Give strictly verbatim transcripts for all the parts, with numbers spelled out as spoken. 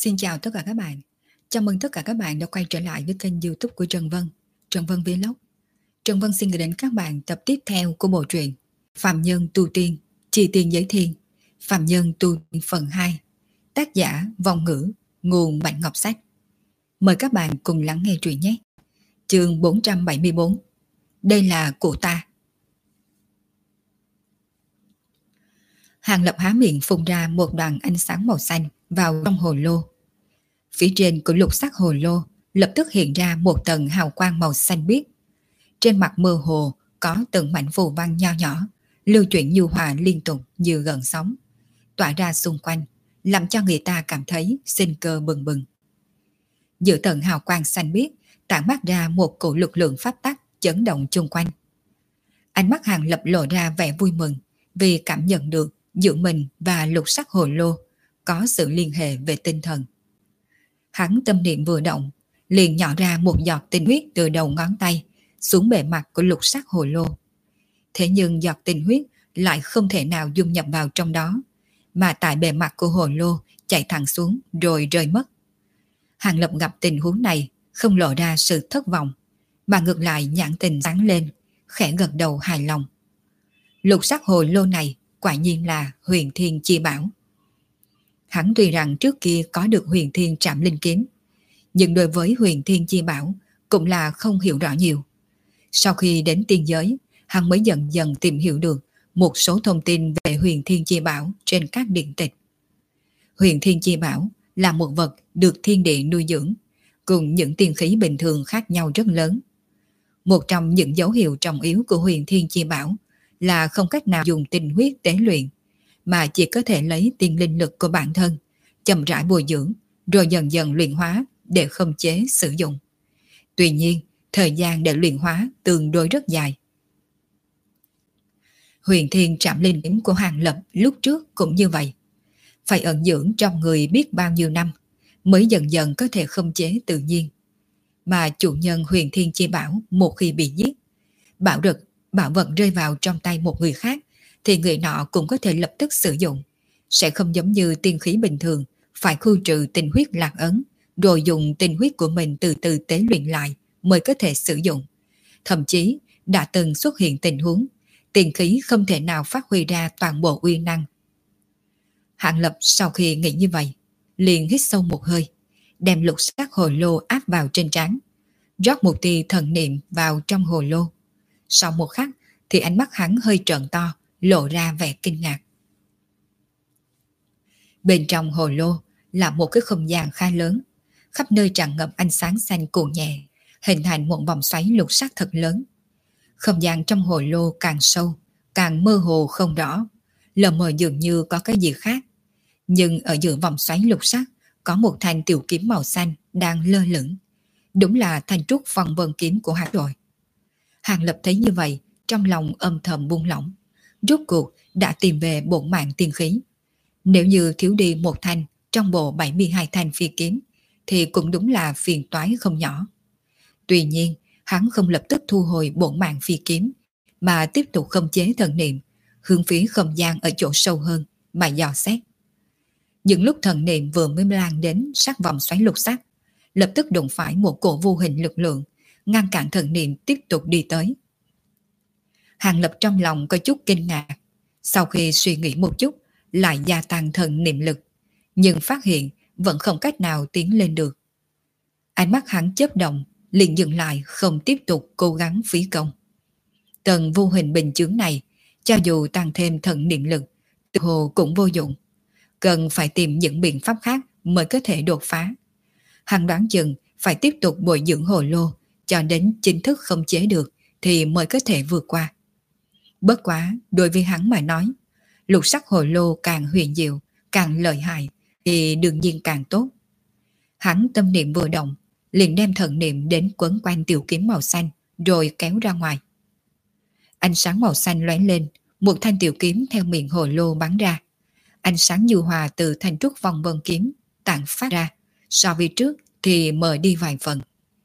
Xin chào tất cả các bạn. Chào mừng tất cả các bạn đã quay trở lại với kênh YouTube của Trần Vân, Trần Vân Vlog. Trần Vân xin gửi đến các bạn tập tiếp theo của bộ truyện Phạm Nhân Tu Tiên, Chi Tiên Giới Thiên, Phạm Nhân Tu Tiên phần hai. Tác giả Vong Ngữ, nguồn Bạch Ngọc Sách. Mời các bạn cùng lắng nghe truyện nhé. Chương bốn trăm bảy mươi bốn. Đây là cụ ta. Hàng Lập há miệng phun ra một đoàn ánh sáng màu xanh vào trong hồ lô. Phía trên của lục sắc hồ lô lập tức hiện ra một tầng hào quang màu xanh biếc. Trên mặt mơ hồ có từng mảnh phù văn nho nhỏ, lưu chuyển nhu hòa liên tục như gợn sóng, tỏa ra xung quanh, làm cho người ta cảm thấy sinh cơ bừng bừng. Giữa tầng hào quang xanh biếc tản mát ra một cổ lực lượng pháp tắc chấn động chung quanh. Ánh mắt Hàng Lập lộ ra vẻ vui mừng vì cảm nhận được giữa mình và lục sắc hồ lô có sự liên hệ về tinh thần. Hắn tâm niệm vừa động, liền nhỏ ra một giọt tinh huyết từ đầu ngón tay xuống bề mặt của lục sắc hồ lô. Thế nhưng giọt tinh huyết lại không thể nào dung nhập vào trong đó, mà tại bề mặt của hồ lô chạy thẳng xuống rồi rơi mất. Hàng Lập gặp tình huống này không lộ ra sự thất vọng, mà ngược lại nhãn tình sáng lên, khẽ gật đầu hài lòng. Lục sắc hồ lô này quả nhiên là Huyền Thiên Chi Bảo. Hắn tuy rằng trước kia có được Huyền Thiên Trảm Linh Kiếm, nhưng đối với Huyền Thiên Chi Bảo cũng là không hiểu rõ nhiều. Sau khi đến tiên giới, hắn mới dần dần tìm hiểu được một số thông tin về Huyền Thiên Chi Bảo trên các điện tịch. Huyền Thiên Chi Bảo là một vật được thiên địa nuôi dưỡng, cùng những tiên khí bình thường khác nhau rất lớn. Một trong những dấu hiệu trọng yếu của Huyền Thiên Chi Bảo là không cách nào dùng tinh huyết tế luyện, mà chỉ có thể lấy tiên linh lực của bản thân, chậm rãi bồi dưỡng, rồi dần dần luyện hóa để khống chế sử dụng. Tuy nhiên, thời gian để luyện hóa tương đối rất dài. Huyền Thiên Trảm Linh Kiếm của Hàng Lập lúc trước cũng như vậy. Phải ẩn dưỡng trong người biết bao nhiêu năm, mới dần dần có thể khống chế tự nhiên. Mà chủ nhân Huyền Thiên Chi Bảo một khi bị giết, bảo vật, bảo vật rơi vào trong tay một người khác, thì người nọ cũng có thể lập tức sử dụng, sẽ không giống như tiên khí bình thường phải khu trừ tinh huyết lạc ấn, rồi dùng tinh huyết của mình từ từ tế luyện lại mới có thể sử dụng. Thậm chí đã từng xuất hiện tình huống tiên khí không thể nào phát huy ra toàn bộ uy năng. Hàng Lập sau khi nghĩ như vậy, liền hít sâu một hơi, đem lục sắc hồ lô áp vào trên trán, rót một tia thần niệm vào trong hồ lô. Sau một khắc thì ánh mắt hắn hơi trợn to, lộ ra vẻ kinh ngạc. Bên trong hồ lô là một cái không gian khá lớn, khắp nơi tràn ngập ánh sáng xanh cuộn nhẹ, hình thành một vòng xoáy lục sắc thật lớn. Không gian trong hồ lô càng sâu, càng mơ hồ không rõ, lờ mờ dường như có cái gì khác. Nhưng ở giữa vòng xoáy lục sắc có một thanh tiểu kiếm màu xanh đang lơ lửng. Đúng là thanh trúc phong vân kiếm của hắn rồi. Hàng Lập thấy như vậy, trong lòng âm thầm buông lỏng. Rốt cuộc đã tìm về bổn mạng tiên khí. Nếu như thiếu đi một thanh trong bộ bảy mươi hai thanh phi kiếm, thì cũng đúng là phiền toái không nhỏ. Tuy nhiên, hắn không lập tức thu hồi bổn mạng phi kiếm, mà tiếp tục khống chế thần niệm, hướng phía không gian ở chỗ sâu hơn mà dò xét. Những lúc thần niệm vừa mới lan đến sát vòng xoáy lục sắc, lập tức đụng phải một cổ vô hình lực lượng, ngăn cản thần niệm tiếp tục đi tới. Hàng Lập trong lòng có chút kinh ngạc, sau khi suy nghĩ một chút, lại gia tăng thần niệm lực, nhưng phát hiện vẫn không cách nào tiến lên được. Ánh mắt hắn chớp động, liền dừng lại không tiếp tục cố gắng phí công. Tầng vô hình bình chướng này, cho dù tăng thêm thần niệm lực, tự hồ cũng vô dụng. Cần phải tìm những biện pháp khác mới có thể đột phá. Hắn đoán chừng phải tiếp tục bồi dưỡng hồ lô, cho đến chính thức không chế được thì mới có thể vượt qua. Bất quá, đối với hắn mà nói, lục sắc hồ lô càng huyền diệu, càng lợi hại thì đương nhiên càng tốt. Hắn tâm niệm vừa động, liền đem thần niệm đến quấn quanh tiểu kiếm màu xanh, rồi kéo ra ngoài. Ánh sáng màu xanh lóe lên, một thanh tiểu kiếm theo miệng hồ lô bắn ra. Ánh sáng nhu hòa từ thanh trúc vòng vân kiếm tản phát ra, so với trước thì mờ đi vài phần.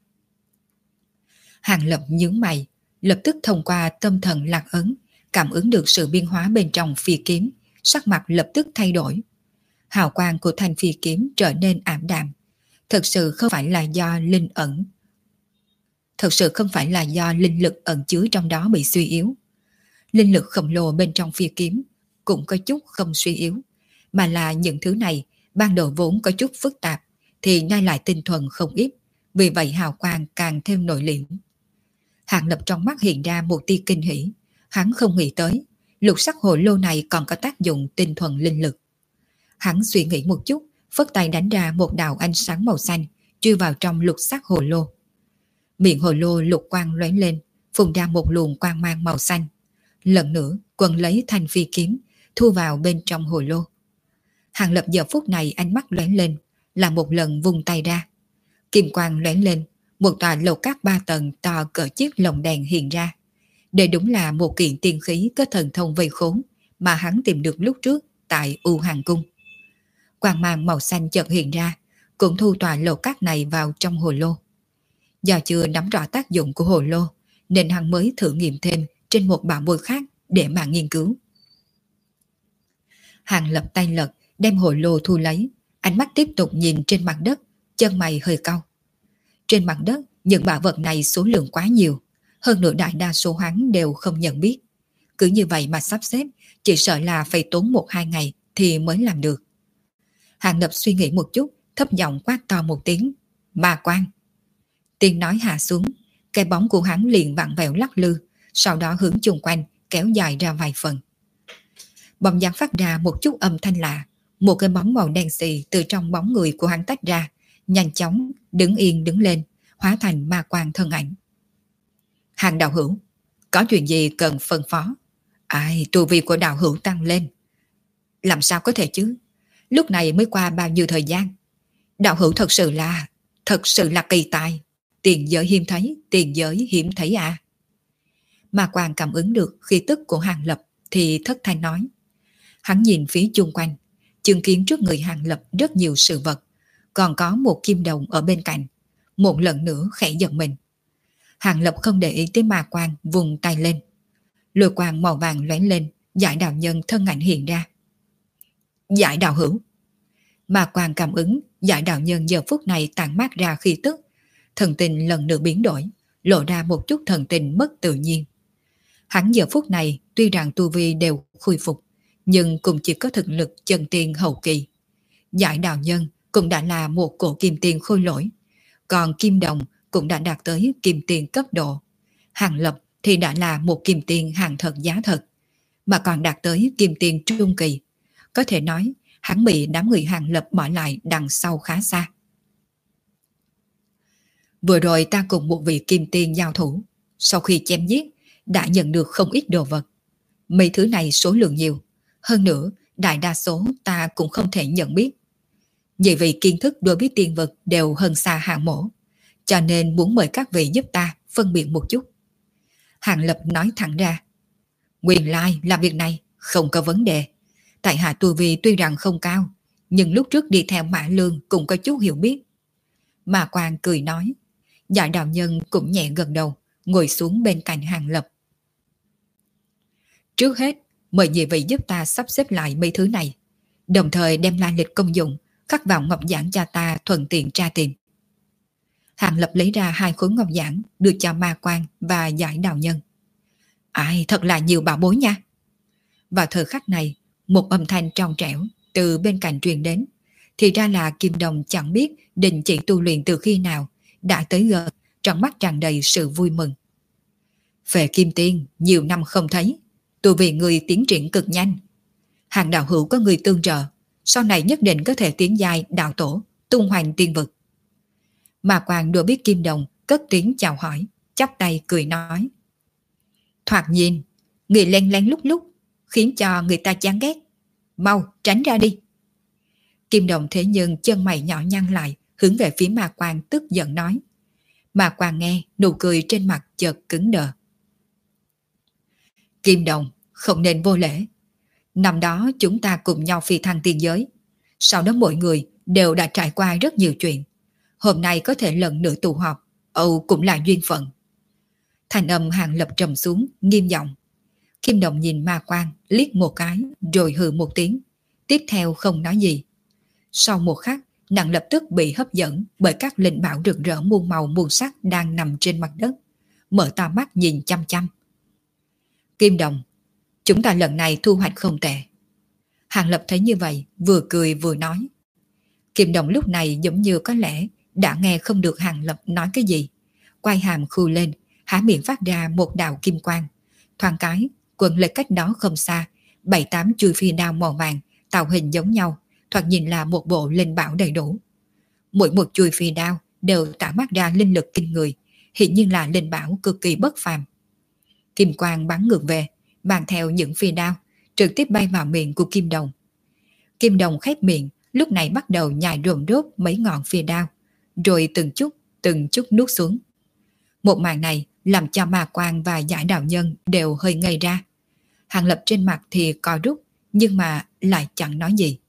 Hàng Lập nhướng mày, lập tức thông qua tâm thần lạc ấn, cảm ứng được sự biến hóa bên trong phi kiếm, sắc mặt lập tức thay đổi. Hào quang của thanh phi kiếm trở nên ảm đạm. Thực sự không phải là do linh ẩn. Thực sự không phải là do linh lực ẩn chứa trong đó bị suy yếu. Linh lực khổng lồ bên trong phi kiếm cũng có chút không suy yếu, mà là những thứ này ban đầu vốn có chút phức tạp thì nay lại tinh thuần không ít, vì vậy hào quang càng thêm nội liễm. Hàng Lập trong mắt hiện ra một tia kinh hỉ, hắn không nghĩ tới lục sắc hồ lô này còn có tác dụng tinh thuần linh lực. Hắn suy nghĩ một chút, phất tay đánh ra một đạo ánh sáng màu xanh chui vào trong lục sắc hồ lô. Miệng hồ lô lục quang lóe lên, phun ra một luồng quang mang màu xanh. Lần nữa quần lấy thanh phi kiếm thu vào bên trong hồ lô. Hàng Lập giờ phút này ánh mắt lóe lên, là một lần vung tay ra. Kim quang lóe lên, một tòa lầu cát ba tầng to cỡ chiếc lồng đèn hiện ra. Đây đúng là một kiện tiên khí có thần thông vây khốn mà hắn tìm được lúc trước tại U Hàng Cung. Quang mang màu xanh chợt hiện ra, cũng thu tòa lầu cát này vào trong hồ lô. Do chưa nắm rõ tác dụng của hồ lô, nên hắn mới thử nghiệm thêm trên một bảo bối khác để mà nghiên cứu. Hàng Lập tay lật, đem hồ lô thu lấy, ánh mắt tiếp tục nhìn trên mặt đất, chân mày hơi cau. Trên mặt đất, những bảo vật này số lượng quá nhiều, hơn nữa đại đa số hắn đều không nhận biết. Cứ như vậy mà sắp xếp, chỉ sợ là phải tốn một hai ngày thì mới làm được. Hàng Lập suy nghĩ một chút, thấp giọng quát to một tiếng, Ma Quan. Tiếng nói hạ xuống, cái bóng của hắn liền vặn vẹo lắc lư, sau đó hướng chung quanh kéo dài ra vài phần. Bóng dáng phát ra một chút âm thanh lạ, một cái bóng màu đen xì từ trong bóng người của hắn tách ra, nhanh chóng đứng yên đứng lên, hóa thành ma quan thân ảnh. Hàng đạo hữu, có chuyện gì cần phân phó? Ai, tu vi của đạo hữu tăng lên. Làm sao có thể chứ? Lúc này mới qua bao nhiêu thời gian? Đạo hữu thật sự là, thật sự là kỳ tài. Tiền giới hiếm thấy, tiền giới hiếm thấy à? Ma quan cảm ứng được khí tức của Hàng Lập thì thất thanh nói. Hắn nhìn phía chung quanh, chứng kiến trước người Hàng Lập rất nhiều sự vật, còn có một kim đồng ở bên cạnh. Một lần nữa khẽ giật mình. Hàng Lập không để ý tới ma quan, vùng tay lên. Lôi quang màu vàng lóe lên, Giải đạo nhân thân ảnh hiện ra. Giải đạo hữu. Ma quan cảm ứng, Giải đạo nhân giờ phút này tản mát ra khí tức. Thần tình lần nữa biến đổi, lộ ra một chút thần tình mất tự nhiên. Hắn giờ phút này tuy rằng tu vi đều khôi phục, nhưng cũng chỉ có thực lực chân tiên hậu kỳ. Giải đạo nhân cũng đã là một cổ kim tiền khôi lỗi, còn kim đồng cũng đã đạt tới kim tiền cấp độ. Hàng Lập thì đã là một kim tiền hàng thật giá thật, mà còn đạt tới kim tiền trung kỳ. Có thể nói hắn bị đám người Hàng Lập bỏ lại đằng sau khá xa. Vừa rồi ta cùng một vị kim tiền giao thủ, sau khi chém giết đã nhận được không ít đồ vật. Mấy thứ này số lượng nhiều, hơn nữa đại đa số ta cũng không thể nhận biết. Vì vì kiến thức đối với tiên vật đều hơn xa Hàng mổ, cho nên muốn mời các vị giúp ta phân biệt một chút. Hàng Lập nói thẳng ra. Nguyên lai làm việc này không có vấn đề. Tại hạ tu vi tuy rằng không cao, nhưng lúc trước đi theo Mã Lương cũng có chút hiểu biết. Ma Quan cười nói. Giải đạo nhân cũng nhẹ gật đầu, ngồi xuống bên cạnh Hàng Lập. Trước hết, mời nhị vị giúp ta sắp xếp lại mấy thứ này, đồng thời đem la lịch công dụng khắc vào ngọc giản cho ta thuận tiện tra tìm. Hàng Lập lấy ra hai khối ngọc giản đưa cho Ma Quan và Giải đạo nhân. Ai, thật là nhiều bảo bối nha. Vào thời khắc này, một âm thanh trong trẻo từ bên cạnh truyền đến. Thì ra là Kim Đồng chẳng biết đình chỉ tu luyện từ khi nào, đã tới gần, trong mắt tràn đầy sự vui mừng. Về Kim Tiên, nhiều năm không thấy, tu vì người tiến triển cực nhanh. Hàng đạo hữu có người tương trợ, sau này nhất định có thể tiến giai đạo tổ, tung hoành tiên vực. Ma Quan đùa biết Kim Đồng cất tiếng chào hỏi, chắp tay cười nói. Thoạt nhìn, người len lén lúc lúc, khiến cho người ta chán ghét. Mau, tránh ra đi. Kim Đồng thế nhưng chân mày nhỏ nhăn lại, hướng về phía Ma Quan tức giận nói. Ma Quan nghe, nụ cười trên mặt chợt cứng đờ. Kim Đồng, không nên vô lễ. Năm đó chúng ta cùng nhau phi thăng tiên giới. Sau đó mỗi người đều đã trải qua rất nhiều chuyện. Hôm nay có thể lần nữa tụ họp, Âu cũng là duyên phận. Thành âm Hàng Lập trầm xuống, nghiêm giọng. Kim Đồng nhìn Ma Quan liếc một cái, rồi hừ một tiếng. Tiếp theo không nói gì, Sau một khắc, nàng lập tức bị hấp dẫn bởi các linh bảo rực rỡ muôn màu muôn sắc đang nằm trên mặt đất, mở to mắt nhìn chăm chăm. Kim đồng, chúng ta lần này thu hoạch không tệ. Hàng Lập thấy như vậy, vừa cười vừa nói. Kim đồng lúc này giống như có lẽ đã nghe không được Hàng Lập nói cái gì. Quay hàm khu lên, há miệng phát ra một đạo kim quang. Thoáng cái, quần lệch cách đó không xa, bảy tám chuôi phi đao màu vàng, tạo hình giống nhau, thoạt nhìn là một bộ linh bảo đầy đủ. Mỗi một chuôi phi đao đều tỏa mắt ra linh lực kinh người, hiện nhiên là linh bảo cực kỳ bất phàm. Kim quang bắn ngược về, mang theo những phi đao, trực tiếp bay vào miệng của Kim đồng. Kim đồng khép miệng, lúc này bắt đầu nhai rồn rốt mấy ngọn phi đao, rồi từng chút, từng chút nuốt xuống. Một màn này làm cho Ma Quang và Giải Đạo Nhân đều hơi ngây ra. Hàng Lập trên mặt thì co rút, nhưng mà lại chẳng nói gì.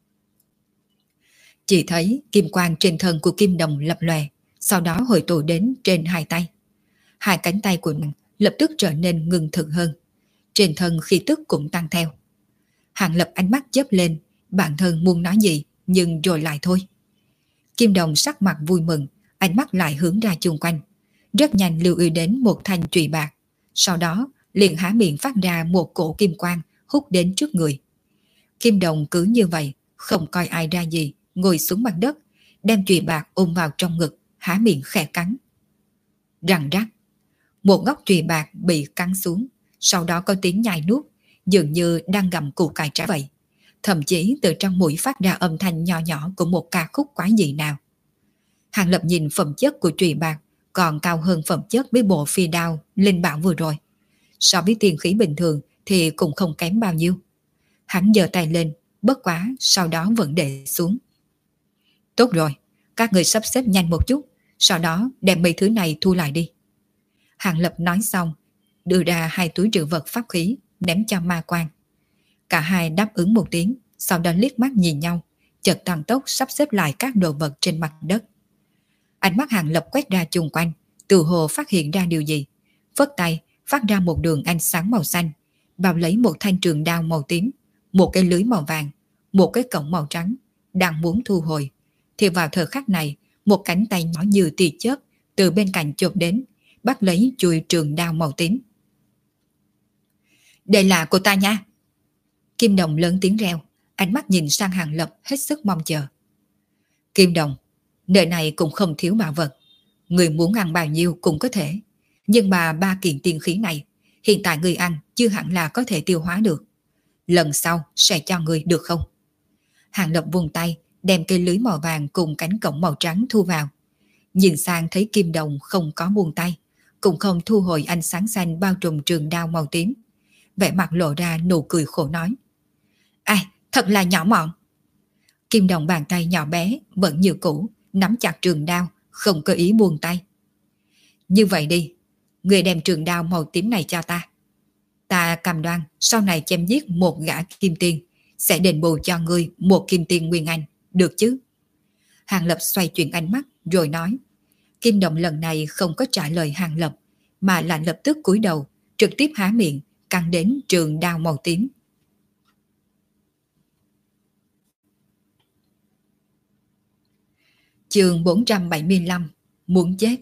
Chỉ thấy kim quang trên thân của Kim đồng lập lòe, sau đó hồi tụ đến trên hai tay. Hai cánh tay của nàng lập tức trở nên ngưng thực hơn, trên thân khí tức cũng tăng theo. Hàng Lập ánh mắt chớp lên, bản thân muốn nói gì nhưng rồi lại thôi. Kim đồng sắc mặt vui mừng, ánh mắt lại hướng ra chung quanh, rất nhanh lưu ý đến một thanh chùy bạc, sau đó liền há miệng phát ra một cổ kim quang hút đến trước người. Kim đồng cứ như vậy, không coi ai ra gì, ngồi xuống mặt đất, đem chùy bạc ôm vào trong ngực, há miệng khẽ cắn. Răng rắc, một góc chùy bạc bị cắn xuống, sau đó có tiếng nhai nuốt, dường như đang gặm củ cải trái vậy. Thậm chí từ trong mũi phát ra âm thanh nhỏ nhỏ của một ca khúc quái dị nào. Hàng Lập nhìn phẩm chất của chùy bạc còn cao hơn phẩm chất với bộ phi đao linh bảo vừa rồi. So với tiền khí bình thường thì cũng không kém bao nhiêu. Hắn giơ tay lên, bất quá sau đó vẫn để xuống. Tốt rồi, các người sắp xếp nhanh một chút, sau đó đem mấy thứ này thu lại đi. Hàng Lập nói xong, đưa ra hai túi trữ vật pháp khí, ném cho Ma Quang. Cả hai đáp ứng một tiếng, sau đó liếc mắt nhìn nhau, chợt tăng tốc sắp xếp lại các đồ vật trên mặt đất. Ánh mắt Hàng Lập quét ra chung quanh, từ hồ phát hiện ra điều gì, phất tay phát ra một đường ánh sáng màu xanh, bao lấy một thanh trường đao màu tím, một cái lưới màu vàng, một cái cổng màu trắng, đang muốn thu hồi. Thì vào thời khắc này, một cánh tay nhỏ như tia chớp từ bên cạnh chộp đến, bắt lấy chuôi trường đao màu tím. Đây là của ta nha. Kim đồng lớn tiếng reo, ánh mắt nhìn sang Hàng Lập hết sức mong chờ. Kim đồng, nơi này cũng không thiếu bảo vật, người muốn ăn bao nhiêu cũng có thể, nhưng mà ba kiện tiên khí này hiện tại người ăn chưa hẳn là có thể tiêu hóa được. Lần sau sẽ cho người được không? Hàng Lập vung tay đem cây lưới màu vàng cùng cánh cổng màu trắng thu vào. Nhìn sang thấy Kim đồng không có buông tay, cũng không thu hồi ánh sáng xanh bao trùm trường đao màu tím, vẻ mặt lộ ra nụ cười khổ nói. Ai, thật là nhỏ mọn. Kim đồng bàn tay nhỏ bé vẫn như cũ, nắm chặt trường đao, không có ý buông tay. Như vậy đi, người đem trường đao màu tím này cho ta. Ta cam đoan sau này chém giết một gã kim tiên, sẽ đền bù cho ngươi một kim tiên nguyên anh, được chứ? Hàng Lập xoay chuyển ánh mắt rồi nói. Kim đồng lần này không có trả lời Hàng Lập, mà là lập tức cúi đầu, trực tiếp há miệng, căng đến trường đao màu tím. Chương bốn trăm bảy mươi lăm, muốn chết.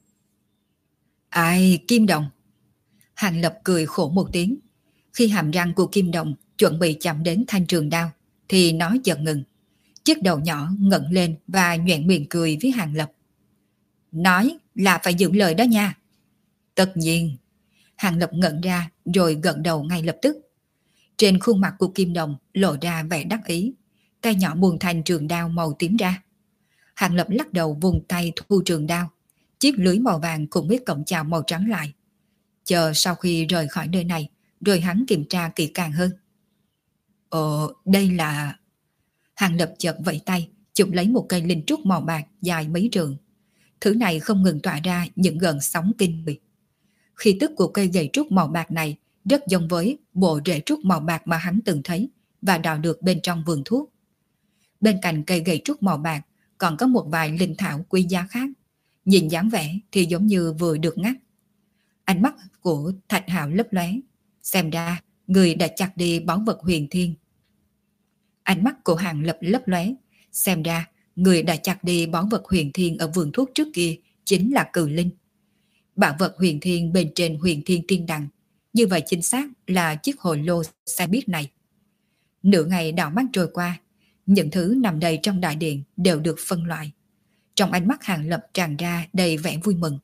Ai, Kim đồng. Hàng Lập cười khổ một tiếng. Khi hàm răng của Kim đồng chuẩn bị chạm đến thanh trường đao, thì nó chợt ngừng. Chiếc đầu nhỏ ngẩng lên và nhoẻn miệng cười với Hàng Lập. Nói là phải giữ lời đó nha. Tất nhiên. Hàng Lập ngẩn ra rồi gật đầu ngay lập tức. Trên khuôn mặt của Kim đồng lộ ra vẻ đắc ý, tay nhỏ buông thanh trường đao màu tím ra. Hàng Lập lắc đầu vùng tay thu trường đao, chiếc lưới màu vàng cùng với cổng chào màu trắng lại. Chờ sau khi rời khỏi nơi này, rồi hắn kiểm tra kỹ càng hơn. Ồ, đây là... Hàng Lập chợt vẫy tay, chụp lấy một cây linh trúc màu bạc dài mấy trượng. Thứ này không ngừng tỏa ra những gợn sóng kinh người. Khí tức của cây gậy trúc màu bạc này rất giống với bộ rễ trúc màu bạc mà hắn từng thấy và đào được bên trong vườn thuốc. Bên cạnh cây gậy trúc màu bạc còn có một vài linh thảo quý giá khác, nhìn dáng vẻ thì giống như vừa được ngắt. Ánh mắt của Thạch Hạo lấp lóe, xem ra người đã chặt đi báu vật huyền thiên. Ánh mắt của Hàng Lập lấp lóe, Xem ra, người đã chặt đi báu vật huyền thiên ở vườn thuốc trước kia chính là cự linh. Bảo vật huyền thiên bên trên huyền thiên tiên đằng, như vậy chính xác là chiếc hồ lô sai biết này. Nửa ngày đảo mắt trôi qua, những thứ nằm đầy trong đại điện đều được phân loại. Trong ánh mắt Hàng Lập tràn ra đầy vẻ vui mừng.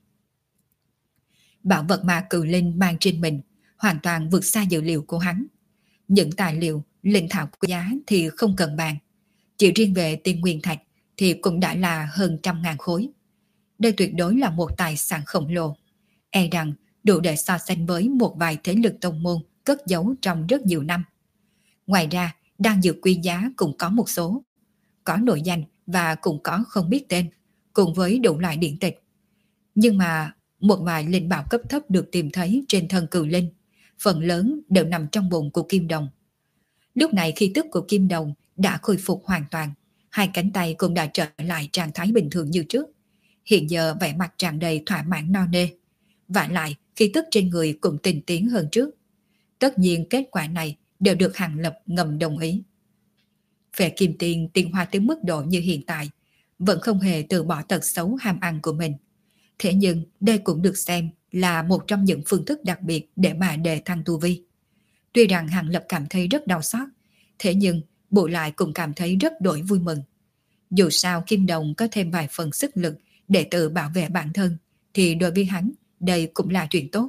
Bảo vật mà cự linh mang trên mình hoàn toàn vượt xa dự liệu của hắn. Những tài liệu, linh thảo quý giá thì không cần bàn. Chỉ riêng về tiên nguyên thạch thì cũng đã là hơn trăm ngàn khối. Đây tuyệt đối là một tài sản khổng lồ. E rằng đủ để so sánh với một vài thế lực tông môn cất giấu trong rất nhiều năm. Ngoài ra, đan dược quý giá cũng có một số. Có nội danh và cũng có không biết tên, cùng với đủ loại điện tịch. Nhưng mà một vài linh bảo cấp thấp được tìm thấy trên thân cự linh, phần lớn đều nằm trong bụng của Kim Đồng. Lúc này khí tức của Kim Đồng đã khôi phục hoàn toàn, hai cánh tay cũng đã trở lại trạng thái bình thường như trước. Hiện giờ vẻ mặt tràn đầy thỏa mãn no nê, vả lại khí tức trên người cũng tinh tiến hơn trước. Tất nhiên kết quả này đều được Hàng Lập ngầm đồng ý. Về Kim Tiên tiến hóa tới mức độ như hiện tại, vẫn không hề từ bỏ tật xấu ham ăn của mình. Thế nhưng đây cũng được xem là một trong những phương thức đặc biệt để mà đề thăng tu vi. Tuy rằng Hàng Lập cảm thấy rất đau xót, thế nhưng bù lại cũng cảm thấy rất đổi vui mừng. Dù sao Kim Đồng có thêm vài phần sức lực để tự bảo vệ bản thân, thì đối với hắn đây cũng là chuyện tốt.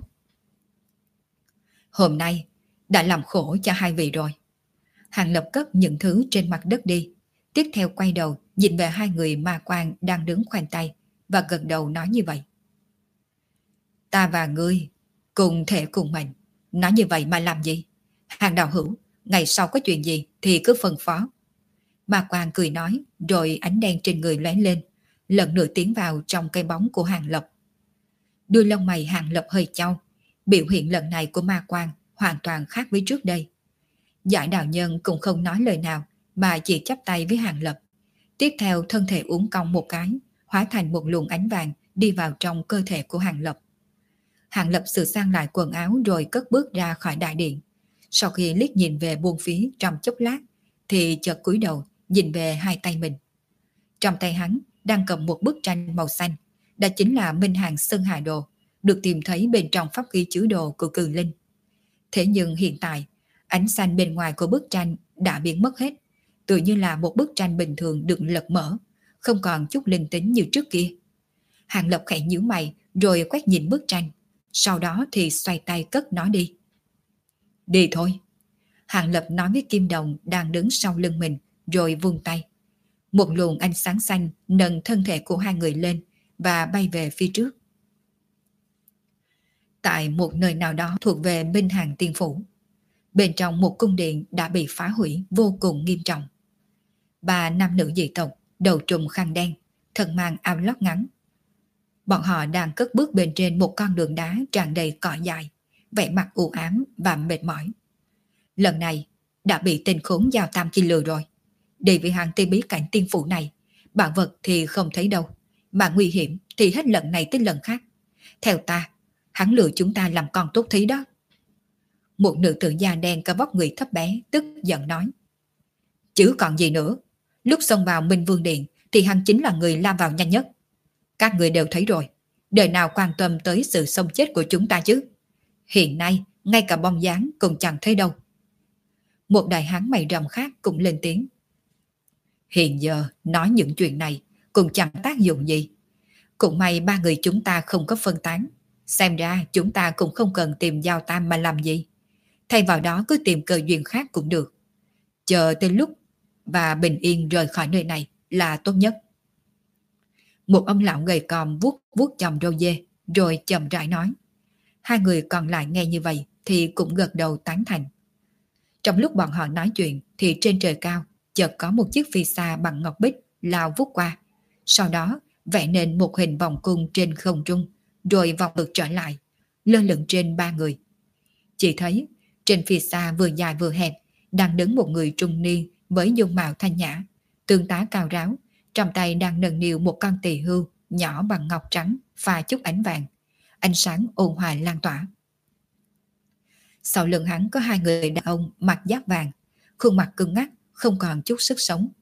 Hôm nay đã làm khổ cho hai vị rồi. Hàng Lập cất những thứ trên mặt đất đi, tiếp theo quay đầu nhìn về hai người ma quan đang đứng khoanh tay và gật đầu nói như vậy. Ta và ngươi cùng thể cùng mệnh, nói như vậy mà làm gì? Hàng đạo hữu, ngày sau có chuyện gì thì cứ phân phó. Ma quan cười nói, rồi ánh đen trên người lóe lên, lần nữa tiến vào trong cây bóng của Hàng Lập. Đuôi lông mày Hàng Lập hơi chau, biểu hiện lần này của ma quan hoàn toàn khác với trước đây. Giải đạo nhân cũng không nói lời nào mà chỉ chắp tay với Hàng Lập. Tiếp theo thân thể uốn cong một cái, hóa thành một luồng ánh vàng đi vào trong cơ thể của Hàng Lập. Hàng Lập sửa sang lại quần áo rồi cất bước ra khỏi đại điện. Sau khi liếc nhìn về buông phía trong chốc lát, thì chợt cúi đầu nhìn về hai tay mình. Trong tay hắn đang cầm một bức tranh màu xanh, đó chính là Minh Hàng Sơn Hà Đồ, được tìm thấy bên trong pháp khí chứa đồ của Cự Linh. Thế nhưng hiện tại, ánh xanh bên ngoài của bức tranh đã biến mất hết, tự như là một bức tranh bình thường được lật mở, không còn chút linh tính như trước kia. Hàng Lập khẽ nhíu mày rồi quét nhìn bức tranh, sau đó thì xoay tay cất nó đi. Đi thôi. Hàng Lập nói với Kim Đồng đang đứng sau lưng mình, rồi vung tay. Một luồng ánh sáng xanh nâng thân thể của hai người lên và bay về phía trước. Tại một nơi nào đó thuộc về Minh Hàng Tiên Phủ, bên trong một cung điện đã bị phá hủy vô cùng nghiêm trọng. Ba nam nữ dị tộc, đầu trùm khăn đen, thân mang áo lót ngắn. Bọn họ đang cất bước bên trên một con đường đá tràn đầy cỏ dại, vẻ mặt u ám và mệt mỏi. Lần này đã bị tên khốn Giao Tam kia lừa rồi. Đi với hàng tây bí cảnh tiên phủ này, bảo vật thì không thấy đâu, mà nguy hiểm thì hết lần này tới lần khác. Theo ta, hắn lừa chúng ta làm con tốt thí đó. Một nữ tử da đen có vóc người thấp bé tức giận nói. Chứ còn gì nữa, lúc xông vào Minh Vương Điện thì hắn chính là người lao vào nhanh nhất. Các người đều thấy rồi, đời nào quan tâm tới sự sống chết của chúng ta chứ. Hiện nay, ngay cả bóng dáng cũng chẳng thấy đâu. Một đại hán mày rậm khác cũng lên tiếng. Hiện giờ nói những chuyện này cũng chẳng tác dụng gì. Cũng may ba người chúng ta không có phân tán. Xem ra chúng ta cũng không cần tìm Giao Tam mà làm gì. Thay vào đó cứ tìm cơ duyên khác cũng được. Chờ tới lúc và bình yên rời khỏi nơi này là tốt nhất. Một ông lão gầy còm vuốt vuốt chòm râu dê rồi chậm rãi nói. Hai người còn lại nghe như vậy thì cũng gật đầu tán thành. Trong lúc bọn họ nói chuyện thì trên trời cao chợt có một chiếc phi xa bằng ngọc bích lao vút qua. Sau đó vẽ nên một hình vòng cung trên không trung, rồi vòng ngược trở lại, lơ lửng trên ba người. Chỉ thấy trên phi xa vừa dài vừa hẹp đang đứng một người trung niên với dung mạo thanh nhã, tương tá cao ráo, trong tay đang nâng niu một con tỳ hưu nhỏ bằng ngọc trắng pha chút ánh vàng, ánh sáng ôn hòa lan tỏa. Sau lưng hắn có hai người đàn ông mặc giáp vàng, khuôn mặt cứng ngắc, không còn chút sức sống.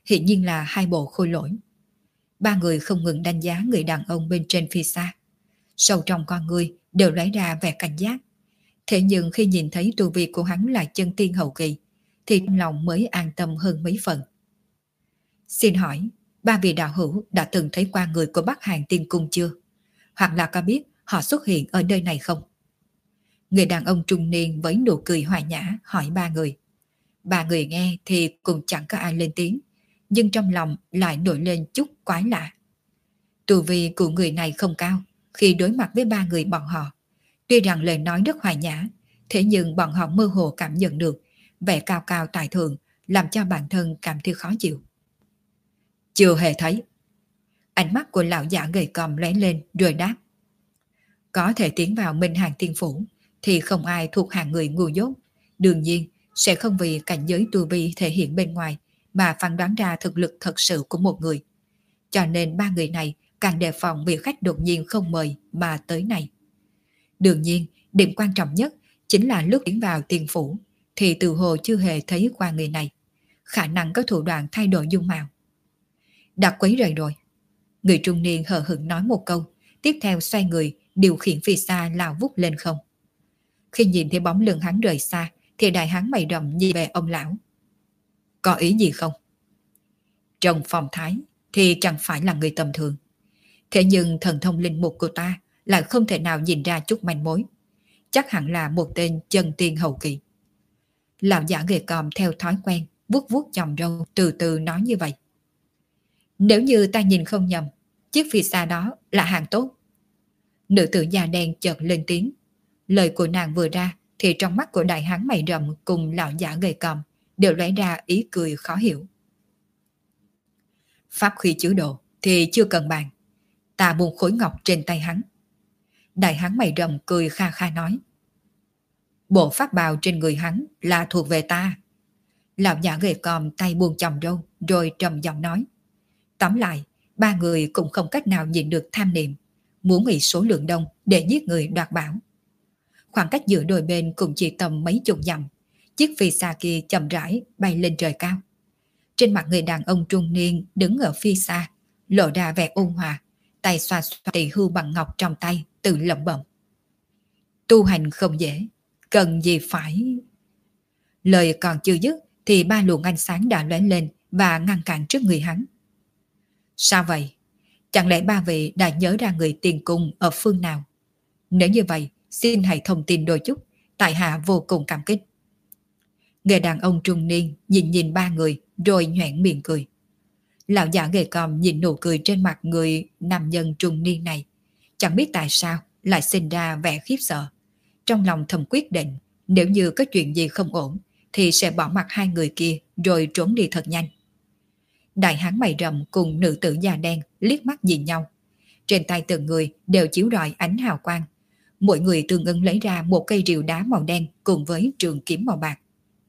Hiển nhiên là hai bộ khôi lỗi. Ba người không ngừng đánh giá người đàn ông bên trên phía xa. Sâu trong con người đều lấy ra vẻ cảnh giác. Thế nhưng khi nhìn thấy tu vi của hắn là chân tiên hậu kỳ, thì trong lòng mới an tâm hơn mấy phần. Xin hỏi, ba vị đạo hữu đã từng thấy qua người của Bắc Hàn Tiên Cung chưa? Hoặc là có biết họ xuất hiện ở nơi này không? Người đàn ông trung niên với nụ cười hòa nhã hỏi ba người. Ba người nghe thì cũng chẳng có ai lên tiếng, nhưng trong lòng lại nổi lên chút quái lạ. Tu vi của người này không cao, khi đối mặt với ba người bọn họ. Tuy rằng lời nói rất hòa nhã, thế nhưng bọn họ mơ hồ cảm nhận được vẻ cao cao tài thượng làm cho bản thân cảm thấy khó chịu. Chưa hề thấy. Ánh mắt của lão giả gầy còm lóe lên rồi đáp. Có thể tiến vào Minh Hàng Tiên Phủ thì không ai thuộc hàng người ngu dốt. Đương nhiên sẽ không vì cảnh giới tu vi thể hiện bên ngoài mà phán đoán ra thực lực thật sự của một người. Cho nên ba người này càng đề phòng vị khách đột nhiên không mời mà tới này. Đương nhiên, điểm quan trọng nhất chính là lúc tiến vào Tiên Phủ thì từ hồ chưa hề thấy qua người này. Khả năng có thủ đoạn thay đổi dung mạo. Đã quấy rầy rồi. Người trung niên hờ hững nói một câu, tiếp theo xoay người điều khiển phi xa lao vút lên không. Khi nhìn thấy bóng lưng hắn rời xa thì đại hán mày rậm nhìn về ông lão. Có ý gì không? Trong phong thái thì chẳng phải là người tầm thường. Thế nhưng thần thông linh mục của ta lại không thể nào nhìn ra chút manh mối. Chắc hẳn là một tên chân tiên hậu kỳ. Lão giả gầy còm theo thói quen vuốt vuốt chòm râu từ từ nói như vậy. Nếu như ta nhìn không nhầm, chiếc phi xa đó là hàng tốt. Nữ tử da đen chợt lên tiếng. Lời của nàng vừa ra thì trong mắt của đại hán mày rậm cùng lão giả gầy còm đều lóe ra ý cười khó hiểu. Pháp khí chứa đồ thì chưa cần bàn. Ta buông khối ngọc trên tay hắn. Đại hán mày rậm cười kha kha nói. Bộ pháp bào trên người hắn là thuộc về ta. Lão giả gầy còm tay buông chòm râu rồi trầm giọng nói. Tóm lại, ba người cũng không cách nào nhịn được tham niệm, muốn nghĩ số lượng đông để giết người đoạt bảo. Khoảng cách giữa đôi bên cũng chỉ tầm mấy chục dặm, chiếc phi xa kia chậm rãi bay lên trời cao. Trên mặt người đàn ông trung niên đứng ở phía xa, lộ ra vẻ ôn hòa, tay xoa xoa tỳ hưu bằng ngọc trong tay, tự lẩm bẩm. Tu hành không dễ, cần gì phải... Lời còn chưa dứt thì ba luồng ánh sáng đã lóe lên và ngăn cản trước người hắn. Sao vậy? Chẳng lẽ ba vị đã nhớ ra người tiền cung ở phương nào? Nếu như vậy, xin hãy thông tin đôi chút, tại hạ vô cùng cảm kích. Người đàn ông trung niên nhìn nhìn ba người rồi nhoẻn miệng cười. Lão giả gầy còm nhìn nụ cười trên mặt người nam nhân trung niên này, chẳng biết tại sao lại sinh ra vẻ khiếp sợ. Trong lòng thầm quyết định, nếu như có chuyện gì không ổn thì sẽ bỏ mặc hai người kia rồi trốn đi thật nhanh. Đại hán mày rậm cùng nữ tử da đen liếc mắt nhìn nhau. Trên tay từng người đều chiếu rọi ánh hào quang. Mỗi người tương ứng lấy ra một cây rìu đá màu đen cùng với trường kiếm màu bạc.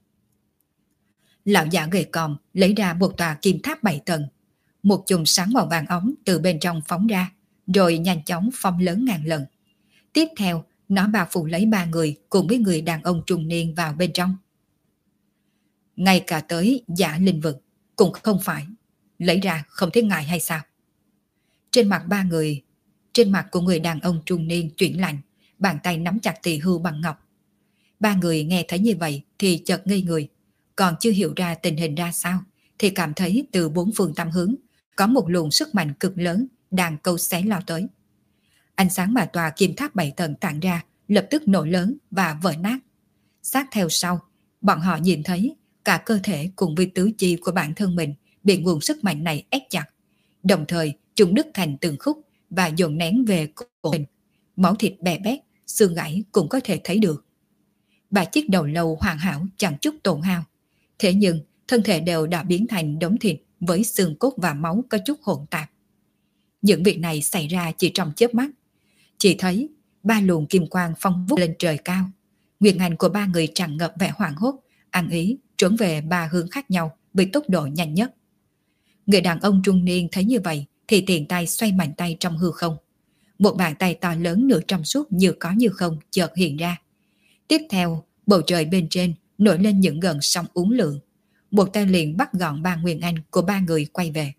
Lão giả gầy còm lấy ra một tòa kim tháp bảy tầng. Một chùm sáng màu vàng óng từ bên trong phóng ra, rồi nhanh chóng phóng lớn ngàn lần. Tiếp theo, nó bao phủ lấy ba người cùng với người đàn ông trung niên vào bên trong. Ngay cả tới giả linh vực cũng không phải. Lấy ra không thấy ngại hay sao? Trên mặt ba người, trên mặt của người đàn ông trung niên chuyển lạnh, bàn tay nắm chặt tỳ hưu bằng ngọc. Ba người nghe thấy như vậy thì chợt ngây người, còn chưa hiểu ra tình hình ra sao thì cảm thấy từ bốn phương tám hướng có một luồng sức mạnh cực lớn đang câu xé lao tới. Ánh sáng mà tòa kim tháp bảy tầng tản ra lập tức nổ lớn và vỡ nát. Sát theo sau, bọn họ nhìn thấy cả cơ thể cùng với tứ chi của bản thân mình bị nguồn sức mạnh này ép chặt, đồng thời chúng đứt thành từng khúc và dồn nén về cổ mình. Máu thịt bè bét, xương gãy cũng có thể thấy được. Ba chiếc đầu lâu hoàn hảo chẳng chút tổn hao, thế nhưng thân thể đều đã biến thành đống thịt với xương cốt và máu có chút hỗn tạp. Những việc này xảy ra chỉ trong chớp mắt. Chỉ thấy ba luồng kim quang phong vút lên trời cao. Nguyện hành của ba người tràn ngập vẻ hoảng hốt, ăn ý trốn về ba hướng khác nhau với tốc độ nhanh nhất. Người đàn ông trung niên thấy như vậy thì tiền tay xoay mạnh tay trong hư không. Một bàn tay to lớn nửa trong suốt như có như không chợt hiện ra. Tiếp theo, bầu trời bên trên nổi lên những gợn sóng uốn lượn. một tay liền bắt gọn ba Nguyên Anh của ba người quay về.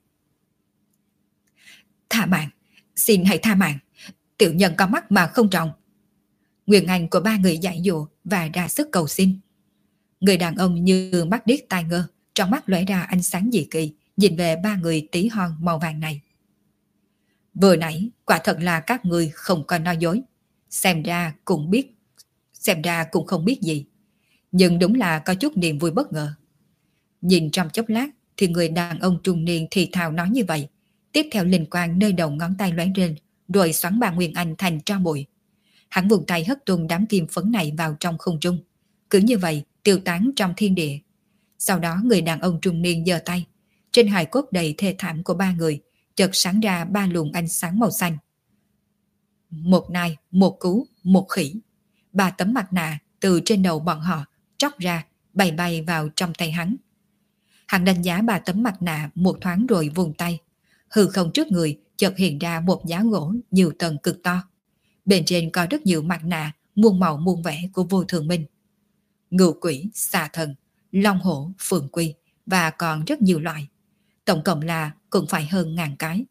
Tha mạng, xin hãy tha mạng, tiểu nhân có mắt mà không tròng. Nguyên Anh của ba người dãy dụa và ra sức cầu xin. Người đàn ông như mắt điếc tai ngơ, trong mắt lóe ra ánh sáng dị kỳ, nhìn về ba người tí hon màu vàng này. Vừa nãy quả thật là các người không có nói dối, xem ra cũng biết, xem ra cũng không biết gì, nhưng đúng là có chút niềm vui bất ngờ. Nhìn trong chốc lát thì người đàn ông trung niên thì thào nói như vậy, tiếp theo linh quang nơi đầu ngón tay lóe lên, rồi xoắn ba Nguyên Anh thành tro bụi. Hắn vùng tay hất tung đám kim phấn này vào trong không trung, cứ như vậy tiêu tán trong thiên địa. Sau đó người đàn ông trung niên giơ tay, trên hài cốt đầy thê thảm của ba người chợt sáng ra ba luồng ánh sáng màu xanh. Một nai, một cú, một khỉ. Ba tấm mặt nạ từ trên đầu bọn họ tróc ra, bay bay vào trong tay hắn. Hắn đánh giá ba tấm mặt nạ một thoáng rồi vùng tay. Hư không trước người chợt hiện ra một giá gỗ nhiều tầng cực to. Bên trên có rất nhiều mặt nạ muôn màu muôn vẻ của Vô Thường Minh. Ngưu quỷ, xà thần, long hổ, phượng quy và còn rất nhiều loại. Tổng cộng là cũng phải hơn ngàn cái.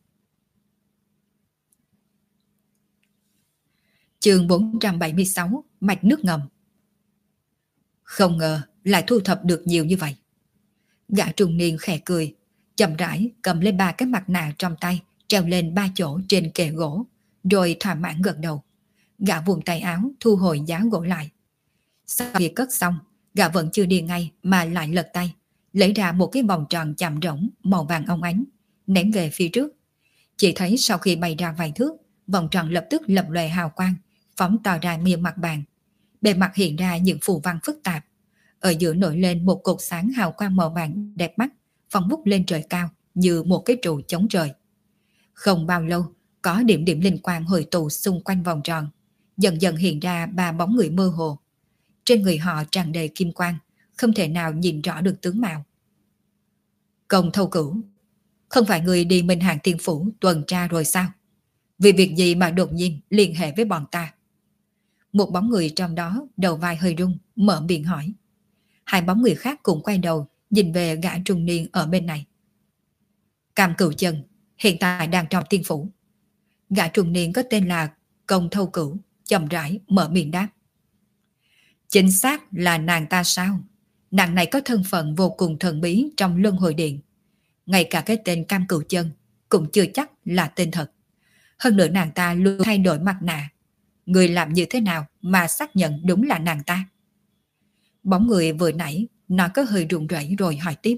Chương bốn trăm bảy mươi sáu, mạch nước ngầm. Không ngờ lại thu thập được nhiều như vậy. Gã trung niên khẽ cười, chậm rãi cầm lên ba cái mặt nạ trong tay, treo lên ba chỗ trên kệ gỗ, rồi thỏa mãn gật đầu. Gã vùng tay áo thu hồi giá gỗ lại. Sau khi cất xong, gã vẫn chưa đi ngay mà lại lật tay, lấy ra một cái vòng tròn chạm rỗng màu vàng óng ánh, ném về phía trước. Chỉ thấy sau khi bay ra vài thước, vòng tròn lập tức lập lòe hào quang, phóng to ra miệng mặt bàn. Bề mặt hiện ra những phù văn phức tạp. Ở giữa nổi lên một cột sáng hào quang màu vàng đẹp mắt, phóng vút lên trời cao như một cái trụ chống trời. Không bao lâu, có điểm điểm linh quang hội tụ xung quanh vòng tròn, dần dần hiện ra ba bóng người mơ hồ. Trên người họ tràn đầy kim quang, không thể nào nhìn rõ được tướng mạo. Công Thâu Cửu, không phải người đi Minh Hàng Tiên Phủ tuần tra rồi sao? Vì việc gì mà đột nhiên liên hệ với bọn ta? Một bóng người trong đó đầu vai hơi rung, mở miệng hỏi. Hai bóng người khác cùng quay đầu nhìn về gã trung niên ở bên này. Cam Cửu Chân hiện tại đang trong tiên phủ. Gã trung niên có tên là Công Thâu Cửu chậm rãi mở miệng đáp. Chính xác là nàng ta sao? Nàng này có thân phận vô cùng thần bí trong Luân Hồi Điện. Ngay cả cái tên Cam Cửu Chân cũng chưa chắc là tên thật. Hơn nữa nàng ta luôn thay đổi mặt nạ. Người làm như thế nào mà xác nhận đúng là nàng ta? Bóng người vừa nãy nó có hơi run rẩy rồi hỏi tiếp.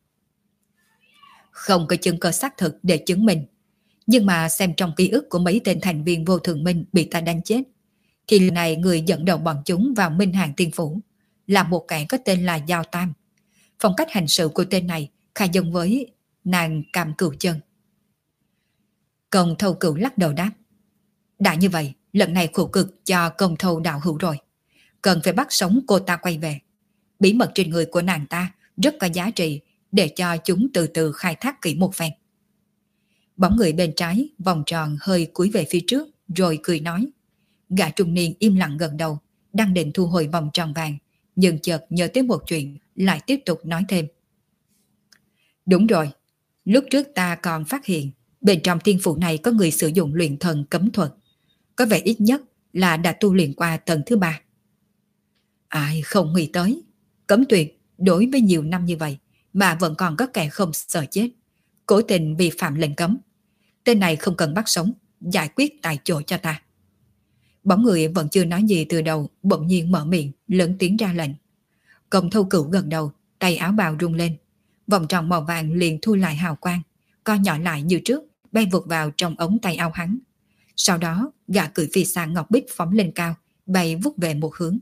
Không có chứng cơ xác thực để chứng minh. Nhưng mà xem trong ký ức của mấy tên thành viên Vô Thường Minh bị ta đánh chết, thì lần này người dẫn đầu bọn chúng vào Minh Hàng Tiên Phủ là một kẻ có tên là Giao Tam. Phong cách hành sự của tên này khá giống với nàng Cam Cửu Chân. Công Thâu Cửu lắc đầu đáp. Đã như vậy, lần này khổ cực cho Công Thâu đạo hữu rồi. Cần phải bắt sống cô ta quay về. Bí mật trên người của nàng ta rất có giá trị để cho chúng từ từ khai thác kỹ một phen. Bóng người bên trái vòng tròn hơi cúi về phía trước rồi cười nói. Gã trung niên im lặng gần đầu, đang định thu hồi vòng tròn vàng, nhưng chợt nhớ tới một chuyện, lại tiếp tục nói thêm. Đúng rồi, lúc trước ta còn phát hiện bên trong tiên phủ này có người sử dụng luyện thần cấm thuật, có vẻ ít nhất là đã tu luyện qua tầng thứ ba. Ai không nghĩ tới, cấm tuyệt đối với nhiều năm như vậy mà vẫn còn có kẻ không sợ chết, cố tình vi phạm lệnh cấm. Tên này không cần bắt sống, giải quyết tại chỗ cho ta. Bóng người vẫn chưa nói gì từ đầu, bỗng nhiên mở miệng, lớn tiếng ra lệnh. Công Thâu Cửu gật đầu, tay áo bào rung lên. Vòng tròn màu vàng liền thu lại hào quang, co nhỏ lại như trước, bay vụt vào trong ống tay áo hắn. Sau đó, gã cự phi xa ngọc bích phóng lên cao, bay vút về một hướng.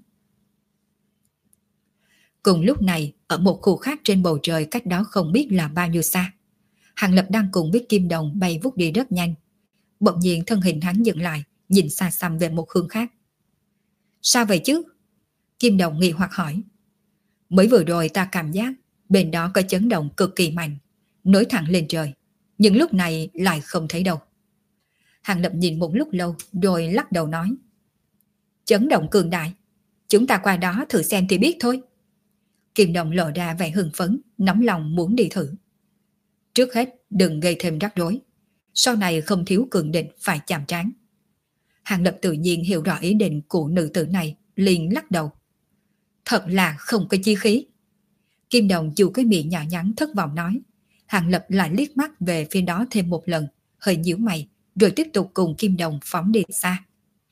Cùng lúc này, ở một khu khác trên bầu trời cách đó không biết là bao nhiêu xa, Hàng Lập đang cùng biết Kim Đồng bay vút đi rất nhanh. Bỗng nhiên thân hình hắn dừng lại, nhìn xa xăm về một hướng khác. Sao vậy chứ? Kim Đồng nghi hoặc hỏi. Mới vừa rồi ta cảm giác bên đó có chấn động cực kỳ mạnh, nối thẳng lên trời, nhưng lúc này lại không thấy đâu. Hàng Lập nhìn một lúc lâu rồi lắc đầu nói. Chấn động cường đại, chúng ta qua đó thử xem thì biết thôi. Kim Đồng lộ ra vẻ hưng phấn, nóng lòng muốn đi thử. Trước hết đừng gây thêm rắc rối, sau này không thiếu cường địch phải chạm trán. Hàng Lập tự nhiên hiểu rõ ý định của nữ tử này, liền lắc đầu. Thật là không có chí khí. Kim Đồng chịu cái miệng nhỏ nhắn thất vọng nói. Hàng Lập lại liếc mắt về phía đó thêm một lần, hơi nhíu mày, rồi tiếp tục cùng Kim Đồng phóng đi xa.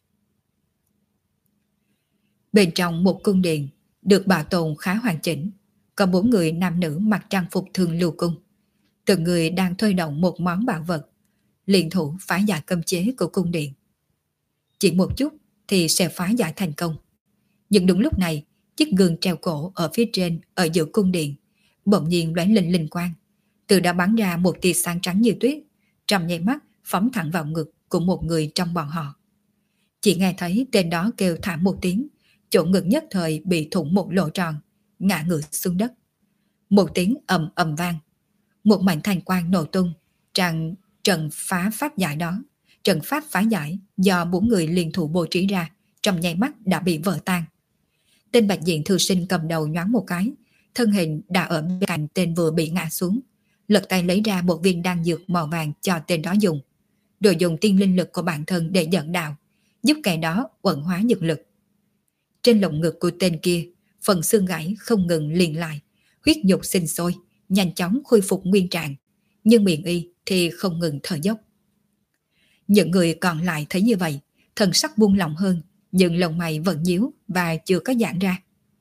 Bên trong một cung điện được bảo tồn khá hoàn chỉnh, có bốn người nam nữ mặc trang phục thường lưu cung. Từng người đang thôi động một món bảo vật, liên thủ phá giải cấm chế của cung điện. Chỉ một chút thì sẽ phá giải thành công. Nhưng đúng lúc này, chiếc gương treo cổ ở phía trên ở giữa cung điện bỗng nhiên lóe lên linh quang, từ đã bắn ra một tia sáng trắng như tuyết, trong nháy mắt phóng thẳng vào ngực của một người trong bọn họ. Chỉ nghe thấy tên đó kêu thảm một tiếng, chỗ ngực nhất thời bị thủng một lỗ tròn, ngã ngửa xuống đất. Một tiếng ầm ầm vang, một mảnh thanh quang nổ tung, tràn trận phá pháp giải đó. Trận pháp phá giải do bốn người liên thủ bố trí ra trong nháy mắt đã bị vỡ tan. Tên Bạch Diện thư sinh cầm đầu nhoáng một cái, thân hình đã ở bên cạnh tên vừa bị ngã xuống, lật tay lấy ra một viên đan dược màu vàng cho tên đó dùng, rồi dùng tiên linh lực của bản thân để dẫn đạo, giúp kẻ đó uẩn hóa dược lực. Trên lồng ngực của tên kia, phần xương gãy không ngừng liền lại, huyết nhục sinh sôi, nhanh chóng khôi phục nguyên trạng, nhưng miệng y thì không ngừng thở dốc. Những người còn lại thấy như vậy, thần sắc buông lỏng hơn, nhưng lông mày vẫn nhíu và chưa có giãn ra.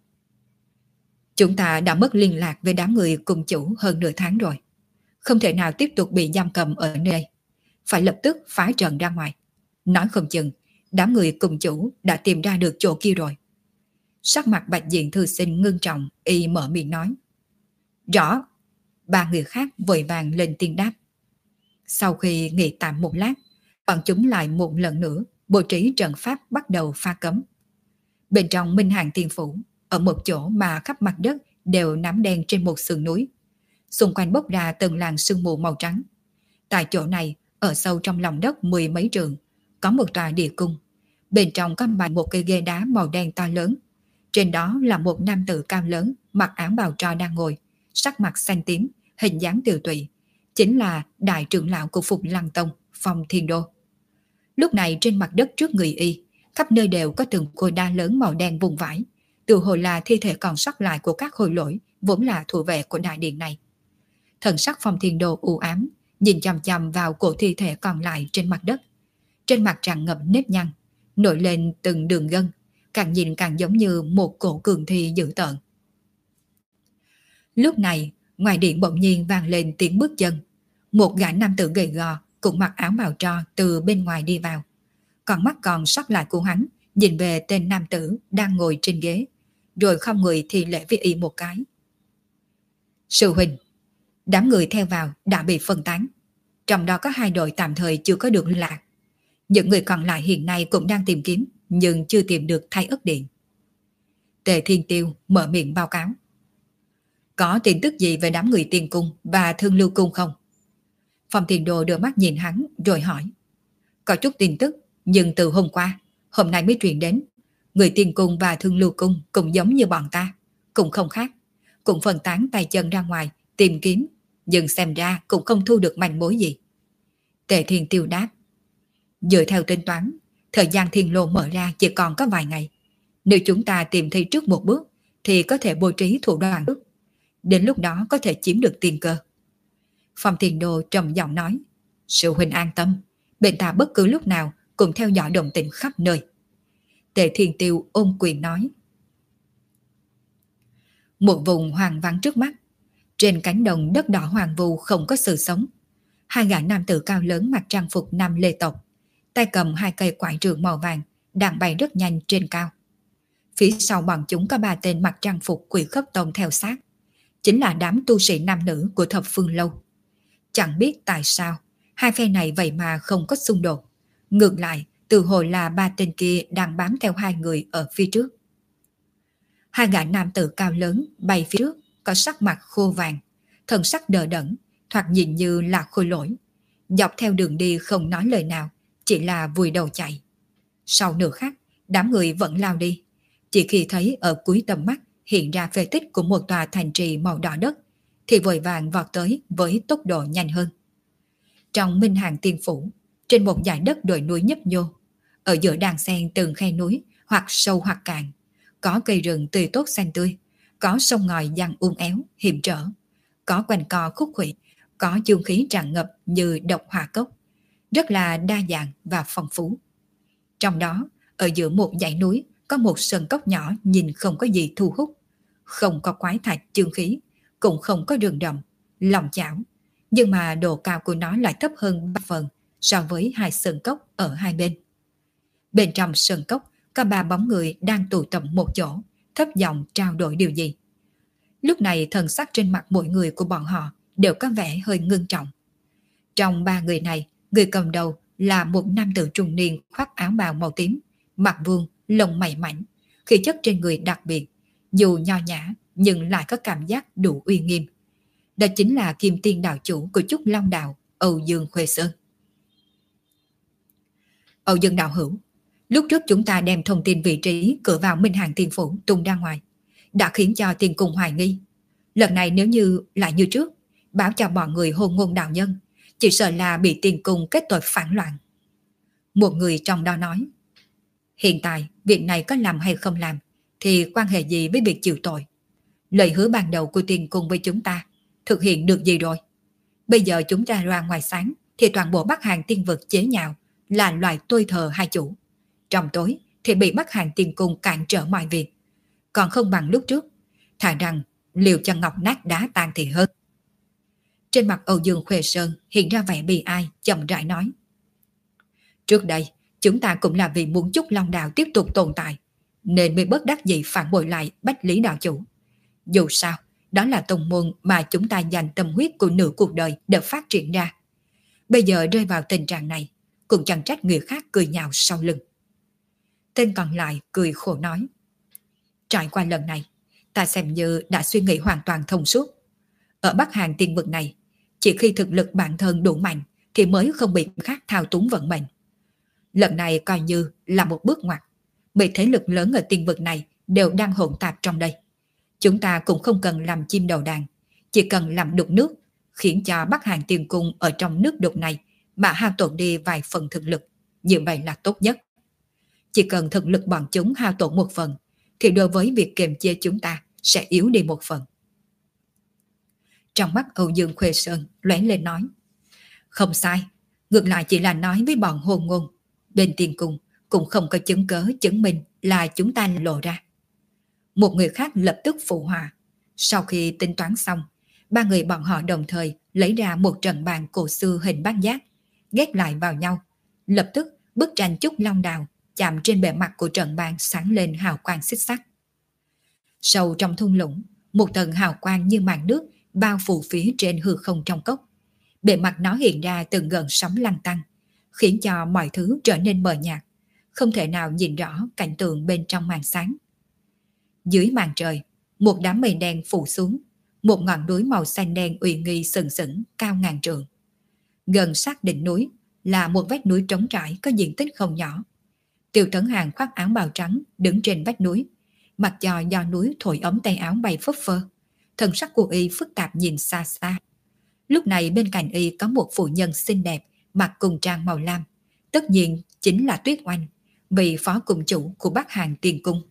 Chúng ta đã mất liên lạc với đám người cùng chủ hơn nửa tháng rồi. Không thể nào tiếp tục bị giam cầm ở nơi đây. Phải lập tức phá trận ra ngoài. Nói không chừng, đám người cùng chủ đã tìm ra được chỗ kia rồi. Sắc mặt Bạch Diện thư sinh ngưng trọng, y mở miệng nói. Rõ. Ba người khác vội vàng lên tiếng đáp. Sau khi nghỉ tạm một lát, bọn chúng lại một lần nữa bố trí trận pháp bắt đầu pha cấm. Bên trong Minh Hàng Tiên Phủ, ở một chỗ mà khắp mặt đất đều nám đen trên một sườn núi, xung quanh bốc ra từng làn sương mù màu trắng. Tại chỗ này, ở sâu trong lòng đất mười mấy trượng, có một tòa địa cung. Bên trong có bày một cây ghế đá màu đen to lớn. Trên đó là một nam tử cao lớn, mặc áo bào tro đang ngồi, sắc mặt xanh tím, hình dáng tiều tụy, chính là đại trưởng lão của Phục Lăng Tông, Phong Thiên Đô. Lúc này trên mặt đất trước người y, khắp nơi đều có từng khối đá lớn màu đen vùng vãi, tự hồ là thi thể còn sót lại của các khôi lỗi vốn là thủ vệ của đại điện này. Thần sắc Phong Thiên Đô u ám, nhìn chằm chằm vào cổ thi thể còn lại trên mặt đất. Trên mặt tràn ngập nếp nhăn, nổi lên từng đường gân, càng nhìn càng giống như một cổ cường thi dữ tợn. Lúc này, ngoài điện bỗng nhiên vang lên tiếng bước chân. Một gã nam tử gầy gò, cũng mặc áo bào tro từ bên ngoài đi vào. Còn mắt còn sót lại của hắn, nhìn về tên nam tử đang ngồi trên ghế, rồi không người thì lễ với y một cái. Sư huynh, đám người theo vào đã bị phân tán. Trong đó có hai đội tạm thời chưa có được liên lạc. Những người còn lại hiện nay cũng đang tìm kiếm, nhưng chưa tìm được Thái Ức Điện. Tề Thiên Tiêu mở miệng báo cáo. Có tin tức gì về đám người Tiên Cung và Thương Lưu Cung không? Phong Thiên Đồ đưa mắt nhìn hắn rồi hỏi. Có chút tin tức, nhưng từ hôm qua, hôm nay mới truyền đến. Người Tiên Cung và Thương Lưu Cung cũng giống như bọn ta, cũng không khác. Cũng phân tán tay chân ra ngoài, tìm kiếm, nhưng xem ra cũng không thu được manh mối gì. Tề Thiên Tiêu đáp. Dựa theo tính toán, thời gian thiên lô mở ra chỉ còn có vài ngày. Nếu chúng ta tìm thấy trước một bước, thì có thể bố trí thủ đoạn bước. Đến lúc đó có thể chiếm được tiền cơ. Phong Thiên Đô trầm giọng nói. Sư huynh an tâm, bên ta bất cứ lúc nào cũng theo dõi động tĩnh khắp nơi. Tề Thiên Tiêu ôm quyền nói. Một vùng hoang vắng trước mắt. Trên cánh đồng đất đỏ hoàng vu không có sự sống. Hai gã nam tử cao lớn mặc trang phục nam lê tộc, tay cầm hai cây quải trượng màu vàng, đang bay rất nhanh trên cao. Phía sau bọn chúng có ba tên mặc trang phục Quỷ Khất Tông theo sát, chính là đám tu sĩ nam nữ của Thập Phương Lâu. Chẳng biết tại sao hai phe này vậy mà không có xung đột, ngược lại từ hồi là ba tên kia đang bám theo hai người ở phía trước. Hai gã nam tử cao lớn bay phía trước có sắc mặt khô vàng, thần sắc đờ đẫn, thoạt nhìn như là khôi lỗi. Dọc theo đường đi không nói lời nào, chỉ là vùi đầu chạy. Sau nửa khắc, đám người vẫn lao đi. Chỉ khi thấy ở cuối tầm mắt hiện ra phế tích của một tòa thành trì màu đỏ đất, thì vội vàng vọt tới với tốc độ nhanh hơn. Trong Minh Hàng Tiên Phủ, trên một dải đất đồi núi nhấp nhô, ở giữa đàn xen từng khe núi hoặc sâu hoặc cạn, có cây rừng tươi tốt xanh tươi, có sông ngòi giăng uốn éo, hiểm trở, có quanh co khúc khuỷu, có dương khí tràn ngập như độc hỏa cốc, rất là đa dạng và phong phú. Trong đó, ở giữa một dãy núi có một sơn cốc nhỏ nhìn không có gì thu hút, không có quái thạch chương khí, cũng không có rừng rậm, lòng chảo, nhưng mà độ cao của nó lại thấp hơn ba phần so với hai sơn cốc ở hai bên. Bên trong sơn cốc có ba bóng người đang tụ tập một chỗ, thấp giọng trao đổi điều gì. Lúc này thần sắc trên mặt mỗi người của bọn họ đều có vẻ hơi ngưng trọng. Trong ba người này, người cầm đầu là một nam tử trung niên khoác áo bào màu tím, mặt vuông, lông mày mảnh, khí chất trên người đặc biệt, dù nho nhã nhưng lại có cảm giác đủ uy nghiêm. Đó chính là Kim Tiên đạo chủ của Trúc Long Đạo, Âu Dương Khuê Sơn. Âu Dương đạo hữu, lúc trước chúng ta đem thông tin vị trí cửa vào Minh Hàng Tiên Phủ tung ra ngoài, đã khiến cho Tiên Cung hoài nghi. Lần này nếu như lại như trước, báo cho bọn người hôn ngôn đạo nhân, chỉ sợ là bị Tiên Cung kết tội phản loạn. Một người trong đó nói, hiện tại việc này có làm hay không làm thì quan hệ gì với việc chịu tội. Lời hứa ban đầu của Tiên Cung với chúng ta thực hiện được gì rồi? Bây giờ chúng ta ra ngoài sáng thì toàn bộ Bắc Hàng Tiên vực chế nhạo là loài tôi thờ hai chủ. Trong tối thì bị Bắc Hàng Tiên Cung cản trở mọi việc. Còn không bằng lúc trước, thà rằng liều cho ngọc nát đá tan thì hơn. Trên mặt Âu Dương Khuê Sơn hiện ra vẻ bi ai, chậm rãi nói. Trước đây, chúng ta cũng là vì muốn Trúc Long Đạo tiếp tục tồn tại, nên mới bất đắc dĩ phản bội lại Bách Lý đạo chủ. Dù sao, đó là tông môn mà chúng ta dành tâm huyết của nửa cuộc đời để phát triển ra. Bây giờ rơi vào tình trạng này, cũng chẳng trách người khác cười nhạo sau lưng. Tên còn lại cười khổ nói. Trải qua lần này, ta xem như đã suy nghĩ hoàn toàn thông suốt. Ở Bắc Hàng Tiên vực này, chỉ khi thực lực bản thân đủ mạnh thì mới không bị khác thao túng vận mệnh. Lần này coi như là một bước ngoặt. Mấy thế lực lớn ở tiên vực này đều đang hỗn tạp trong đây. Chúng ta cũng không cần làm chim đầu đàn, chỉ cần làm đục nước, khiến cho Bắc Hàng Tiên Cung ở trong nước đục này mà hao tổn đi vài phần thực lực. Như vậy là tốt nhất. Chỉ cần thực lực bọn chúng hao tổn một phần, thì đối với việc kiềm chế chúng ta sẽ yếu đi một phần. Trong mắt Âu Dương Khuê Sơn lóe lên nói. Không sai, ngược lại chỉ là nói với bọn hôn ngôn. Bên Tiên Cung cũng không có chứng cớ chứng minh là chúng ta lộ ra. Một người khác lập tức phụ họa. Sau khi tính toán xong, ba người bọn họ đồng thời lấy ra một trận bàn cổ xưa hình bát giác, ghép lại vào nhau. Lập tức bức tranh Trúc Long Đào chạm trên bề mặt của trận bàn sáng lên hào quang xích sắc. Sâu trong thung lũng, một tầng hào quang như màn nước bao phủ phía trên hư không trong cốc. Bề mặt nó hiện ra từng gợn sóng lăn tăn, khiến cho mọi thứ trở nên mờ nhạt, không thể nào nhìn rõ cảnh tượng bên trong màn sáng. Dưới màn trời, một đám mây đen phủ xuống, một ngọn núi màu xanh đen uy nghi sừng sững cao ngàn trượng. Gần sát đỉnh núi là một vách núi trống trải có diện tích không nhỏ. Tiêu Tấn Hàng khoác áo bào trắng đứng trên vách núi, mặc cho do núi thổi ấm tay áo bay phấp phơ. Thần sắc của y phức tạp nhìn xa xa. Lúc này bên cạnh y có một phụ nhân xinh đẹp mặc cùng trang màu lam, tất nhiên chính là Tuyết Oanh, vị phó cung chủ của Bắc Hàng Tiên Cung.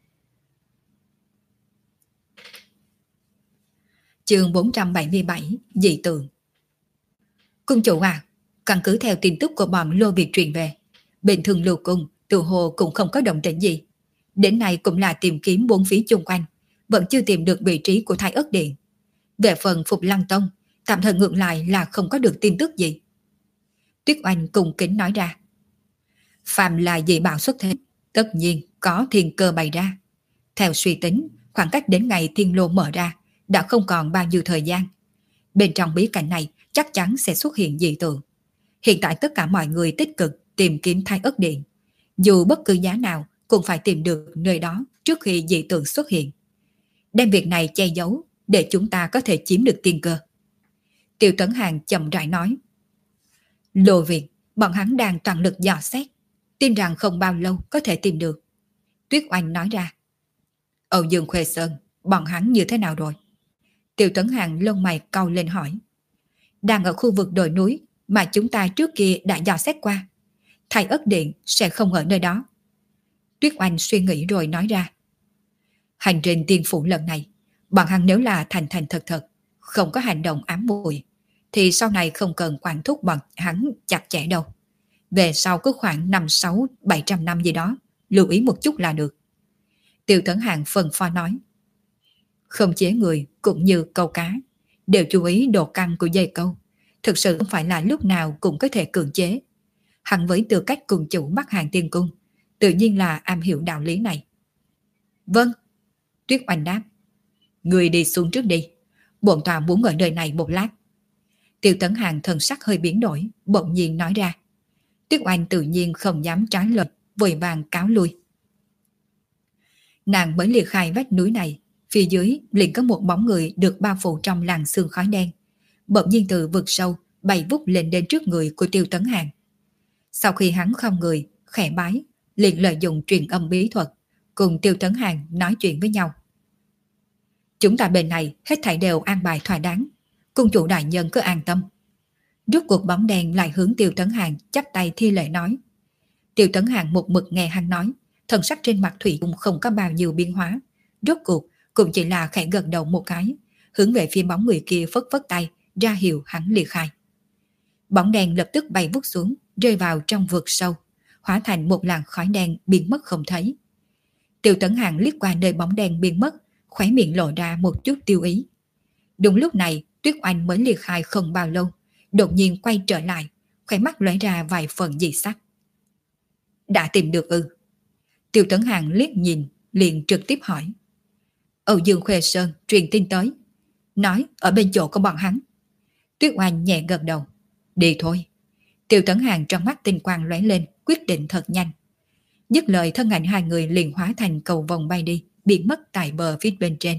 Chương bốn trăm bảy mươi bảy, dị tượng. Cung chủ à, căn cứ theo tin tức của bọn Lô Việt truyền về, bên Thương Lưu Cung tự hồ cũng không có động tĩnh gì. Đến nay cũng là tìm kiếm bốn phía chung quanh, vẫn chưa tìm được vị trí của Thái Ất Điện. Về phần Phục Lăng Tông, tạm thời ngược lại là không có được tin tức gì. Tuyết Oanh cung kính nói ra. Phàm là dị bảo xuất thế, tất nhiên có thiên cơ bày ra. Theo suy tính, khoảng cách đến ngày thiên lô mở ra đã không còn bao nhiêu thời gian. Bên trong bí cảnh này chắc chắn sẽ xuất hiện dị tượng. Hiện tại tất cả mọi người tích cực tìm kiếm Thái Ất Điện. Dù bất cứ giá nào cũng phải tìm được nơi đó trước khi dị tượng xuất hiện. Đem việc này che giấu để chúng ta có thể chiếm được tiên cơ. Tiêu Tấn Hàng chậm rãi nói. Lô Việt, bọn hắn đang toàn lực dò xét, tin rằng không bao lâu có thể tìm được. Tuyết Oanh nói ra. Âu Dương Khuê Sơn, bọn hắn như thế nào rồi? Tiêu Tấn Hàng lông mày cau lên hỏi. Đang ở khu vực đồi núi mà chúng ta trước kia đã dò xét qua. Thầy ất điện sẽ không ở nơi đó. Tuyết Oanh suy nghĩ rồi nói ra. Hành trình tiên phủ lần này, bọn hắn nếu là thành thành thật thật, không có hành động ám muội, thì sau này không cần quản thúc bọn hắn chặt chẽ đâu. Về sau cứ khoảng năm sáu bảy trăm năm gì đó, lưu ý một chút là được. Tiêu Tấn Hàng phân pho nói. Không chế người cũng như câu cá, đều chú ý độ căng của dây câu. Thực sự không phải là lúc nào cũng có thể cưỡng chế. Hắn với tư cách cùng chủ Bắc Hàng Tiên Cung, tự nhiên là am hiểu đạo lý này. Vâng. Tuyết Oanh đáp. Người đi xuống trước đi, bổn tọa muốn ở nơi này một lát. Tiêu Tấn Hàng thần sắc hơi biến đổi, bỗng nhiên nói ra. Tuyết Oanh tự nhiên không dám trái lời, vội vàng cáo lui. Nàng mới liệt khai vách núi này, phía dưới liền có một bóng người được bao phủ trong làn sương khói đen, bỗng nhiên từ vực sâu bay vút lên đến trước người của Tiêu Tấn Hàng. Sau khi hắn không người, khẽ bái, liền lợi dụng truyền âm bí thuật, cùng Tiêu Tấn Hàng nói chuyện với nhau. Chúng ta bên này hết thảy đều an bài thỏa đáng, cung chủ đại nhân cứ an tâm. Rút cuộc bóng đen lại hướng Tiêu Tấn Hàng chắp tay thi lễ nói. Tiêu Tấn Hàng một mực nghe hắn nói, thần sắc trên mặt thủy cũng không có bao nhiêu biến hóa. Rốt cuộc cũng chỉ là khẽ gật đầu một cái, hướng về phía bóng người kia phất phất tay, ra hiệu hắn ly khai. Bóng đen lập tức bay vút xuống, rơi vào trong vực sâu, hóa thành một làn khói đen biến mất không thấy. Tiêu Tấn Hàng liếc qua nơi bóng đen biến mất, khóe miệng lộ ra một chút tiêu ý. Đúng lúc này, Tuyết Oanh mới ly khai không bao lâu, đột nhiên quay trở lại, khóe mắt lóe ra vài phần dị sắc. Đã tìm được ư? Tiêu Tấn Hàng liếc nhìn, liền trực tiếp hỏi. Âu Dương Khuê Sơn truyền tin tới, nói ở bên chỗ của bọn hắn. Tuyết Oanh nhẹ gật đầu. Đi thôi. Tiêu Tấn Hàng trong mắt tinh quang lóe lên, quyết định thật nhanh. Dứt lời thân ảnh hai người liền hóa thành cầu vòng bay đi, biến mất tại bờ phía bên trên.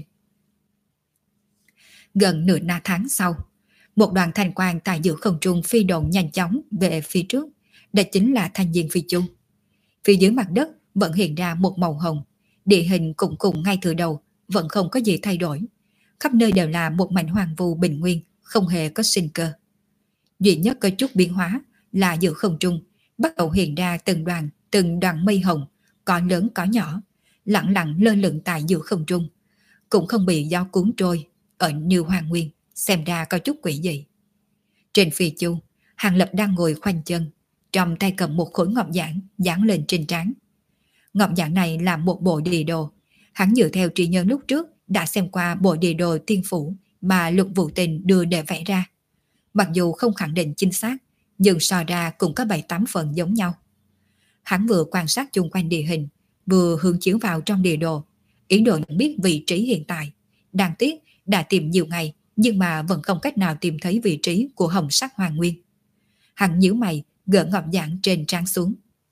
Gần nửa na tháng sau, một đoàn thanh quang tại giữa không trung phi độn nhanh chóng về phía trước, đó chính là Thanh Diên Phi Chu. Phía dưới mặt đất vẫn hiện ra một màu hồng, địa hình cũng cùng ngay từ đầu vẫn không có gì thay đổi, khắp nơi đều là một mảnh hoang vu bình nguyên, không hề có sinh cơ. Duy nhất có chút biến hóa là giữa không trung bắt đầu hiện ra từng đoàn từng đoàn mây hồng, có lớn có nhỏ, lặng lặng lơ lửng tại giữa không trung, cũng không bị gió cuốn trôi, ở như hoàng nguyên, xem ra có chút quỷ dị. Trên phi chu, Hàng Lập đang ngồi khoanh chân, trong tay cầm một khối ngọc giản dán lên trên trán. Ngọc giản này là một bộ địa đồ, hắn dựa theo trí nhớ lúc trước đã xem qua bộ địa đồ tiên phủ mà Lục Vũ Tình đưa để vẽ ra. Mặc dù không khẳng định chính xác, nhưng so ra cũng có bảy tám phần giống nhau. Hắn vừa quan sát chung quanh địa hình, vừa hướng chiếu vào trong địa đồ, ý đồ biết vị trí hiện tại. Đáng tiếc đã tìm nhiều ngày, nhưng mà vẫn không cách nào tìm thấy vị trí của hồng sắc hoàng nguyên. Hắn nhíu mày, gỡ ngọc giản trên trán xuống.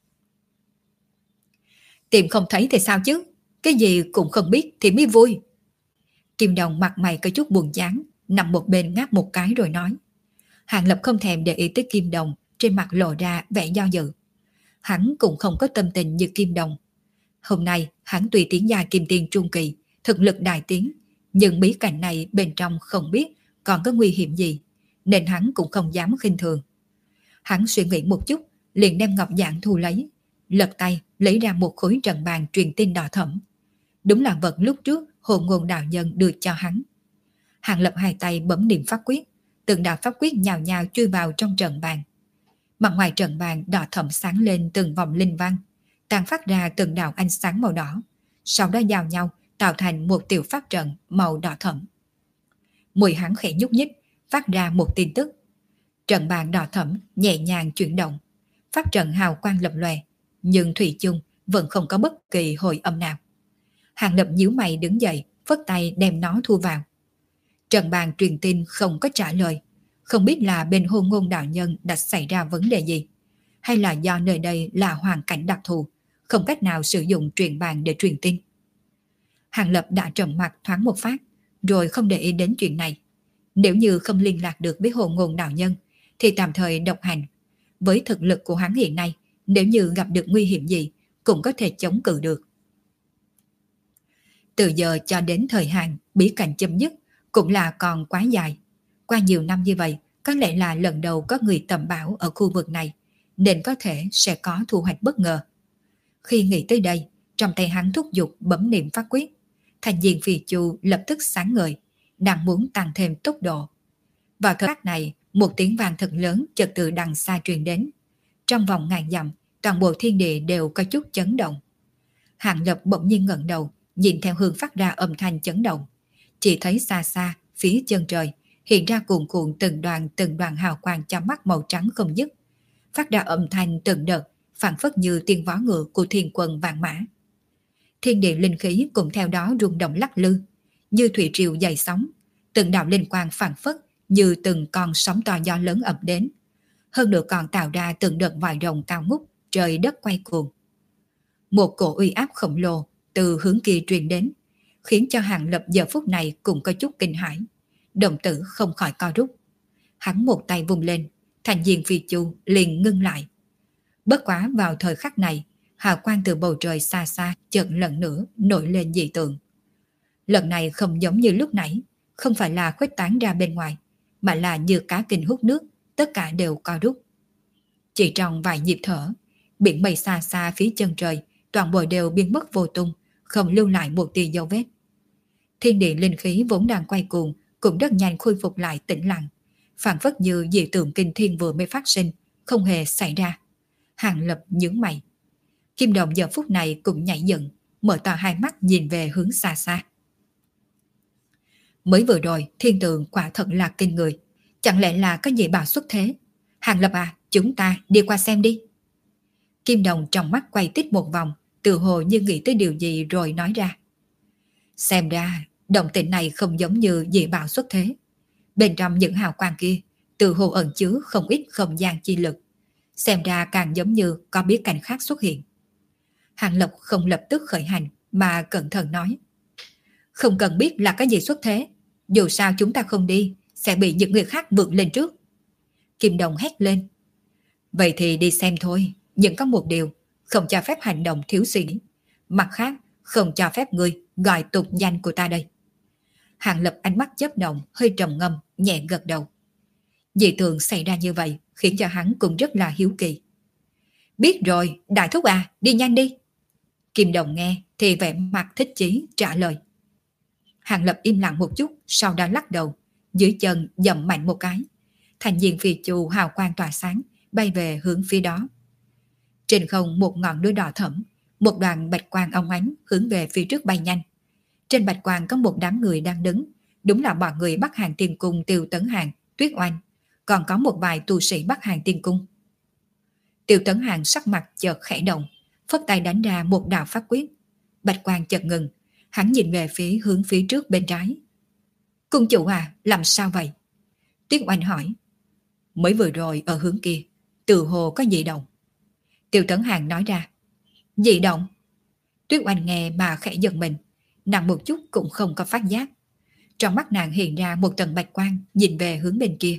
Tìm không thấy thì sao chứ? Cái gì cũng không biết thì mới vui. Kim Đồng mặt mày có chút buồn chán, nằm một bên ngáp một cái rồi nói. Hàng Lập không thèm để ý tới Kim Đồng, trên mặt lộ ra vẻ do dự. Hắn cũng không có tâm tình như Kim Đồng. Hôm nay hắn tùy tiến gia kim tiên trung kỳ, thực lực đại tiến, nhưng bí cảnh này bên trong không biết còn có nguy hiểm gì, nên hắn cũng không dám khinh thường. Hắn suy nghĩ một chút, liền đem ngọc giản thu lấy, lật tay lấy ra một khối trận bàn truyền tin đỏ thẫm. Đúng là vật lúc trước Hồn Ngôn đạo nhân đưa cho hắn. Hàng Lập hai tay bấm niệm pháp quyết, từng đạo pháp quyết nhào nhào chui vào trong trận bàn. Mặt ngoài trận bàn đỏ thẫm sáng lên từng vòng linh văn, tàn phát ra từng đạo ánh sáng màu đỏ, sau đó giao nhau tạo thành một tiểu pháp trận màu đỏ thẫm. Mùi hắn khẽ nhúc nhích, phát ra một tin tức. Trận bàn đỏ thẫm nhẹ nhàng chuyển động, pháp trận hào quang lập lòe, nhưng thủy chung vẫn không có bất kỳ hồi âm nào. Hàng Lập nhíu mày đứng dậy, phất tay đem nó thu vào. Trận bàn truyền tin không có trả lời, không biết là bên Hồn Ngôn đạo nhân đã xảy ra vấn đề gì, hay là do nơi đây là hoàn cảnh đặc thù, không cách nào sử dụng truyền bàn để truyền tin. Hàng Lập đã trầm mặt thoáng một phát, rồi không để ý đến chuyện này. Nếu như không liên lạc được với Hồn Ngôn đạo nhân, thì tạm thời độc hành. Với thực lực của hắn hiện nay, nếu như gặp được nguy hiểm gì, cũng có thể chống cự được. Từ giờ cho đến thời hạn bí cảnh chấm dứt cũng là còn quá dài. Qua nhiều năm như vậy, có lẽ là lần đầu có người tầm bảo ở khu vực này, nên có thể sẽ có thu hoạch bất ngờ. Khi nghĩ tới đây, trong tay hắn thúc giục bấm niệm pháp quyết, thành viên Phi Chu lập tức sáng ngời, đang muốn tăng thêm tốc độ. Vào thời khắc này, một tiếng vang thật lớn chợt từ đằng xa truyền đến. Trong vòng ngàn dặm, toàn bộ thiên địa đều có chút chấn động. Hạng Lập bỗng nhiên ngẩng đầu, nhìn theo hướng phát ra âm thanh chấn động. Chỉ thấy xa xa, phía chân trời, hiện ra cuồn cuộn từng đoàn từng đoàn hào quang chói mắt màu trắng không dứt. Phát ra âm thanh từng đợt, phảng phất như tiếng vó ngựa của thiên quân vạn mã. Thiên địa linh khí cũng theo đó rung động lắc lư, như thủy triều dậy sóng, từng đạo linh quang phảng phất như từng con sóng to gió lớn ập đến. Hơn nữa còn tạo ra từng đợt vòi rồng cao ngút, trời đất quay cuồng. Một cổ uy áp khổng lồ từ hướng kia truyền đến, khiến cho Hàng Lập giờ phút này cũng có chút kinh hãi, đồng tử không khỏi co rút. Hắn một tay vùng lên, thành viên Phi Chu liền ngưng lại. Bất quá vào thời khắc này, hào quang từ bầu trời xa xa chợt lần nữa nổi lên dị tượng. Lần này không giống như lúc nãy, không phải là khuếch tán ra bên ngoài, mà là như cá kinh hút nước, tất cả đều co rút. Chỉ trong vài nhịp thở, biển mây xa xa phía chân trời toàn bộ đều biến mất vô tung, không lưu lại một tia dấu vết. Thiên địa linh khí vốn đang quay cuồng cũng rất nhanh khôi phục lại tĩnh lặng, phảng phất như dị tượng kinh thiên vừa mới phát sinh, không hề xảy ra. Hàng Lập nhướng mày. Kim Đồng giờ phút này cũng nhảy dựng, mở to hai mắt nhìn về hướng xa xa. Mới vừa rồi, thiên tượng quả thật là kinh người. Chẳng lẽ là có gì bảo xuất thế? Hàng Lập à, chúng ta đi qua xem đi. Kim Đồng trong mắt quay tít một vòng, tự hồ như nghĩ tới điều gì rồi nói ra. Xem ra, động tĩnh này không giống như dị bảo xuất thế. Bên trong những hào quang kia, tự hồ ẩn chứa không ít không gian chi lực. Xem ra càng giống như có bí cảnh khác xuất hiện. Hàng Lập không lập tức khởi hành mà cẩn thận nói. Không cần biết là cái gì xuất thế, dù sao chúng ta không đi, sẽ bị những người khác vượt lên trước. Kim Đồng hét lên. Vậy thì đi xem thôi, nhưng có một điều, không cho phép hành động thiếu suy nghĩ. Mặt khác, không cho phép người gọi tục danh của ta đây. Hàng Lập ánh mắt chớp động, hơi trầm ngâm, nhẹ gật đầu. Dị tượng xảy ra như vậy khiến cho hắn cũng rất là hiếu kỳ. Biết rồi, đại thúc à, đi nhanh đi. Kim Đồng nghe thì vẻ mặt thích chí trả lời. Hàng Lập im lặng một chút, sau đó lắc đầu, dưới chân dậm mạnh một cái. Thành viên Phi Chu hào quang tỏa sáng, bay về hướng phía đó. Trên không một ngọn núi đỏ thẫm, một đoàn bạch quang óng ánh hướng về phía trước bay nhanh. Trên bạch quang có một đám người đang đứng, đúng là bọn người Bắc Hàng Tiên Cung Tiêu Tấn Hàng, Tuyết Oanh, còn có một vài tu sĩ Bắc Hàng Tiên Cung. Tiêu Tấn Hàng sắc mặt chợt khẽ động, phất tay đánh ra một đạo pháp quyết. Bạch quang chợt ngừng, hắn nhìn về phía hướng phía trước bên trái. Cung chủ à, làm sao vậy? Tuyết Oanh hỏi. Mới vừa rồi ở hướng kia, từ hồ có dị động. Tiêu Tấn Hàng nói ra. Dị động? Tuyết Oanh nghe mà khẽ giật mình, nàng một chút cũng không có phát giác. Trong mắt nàng hiện ra một tầng bạch quang nhìn về hướng bên kia.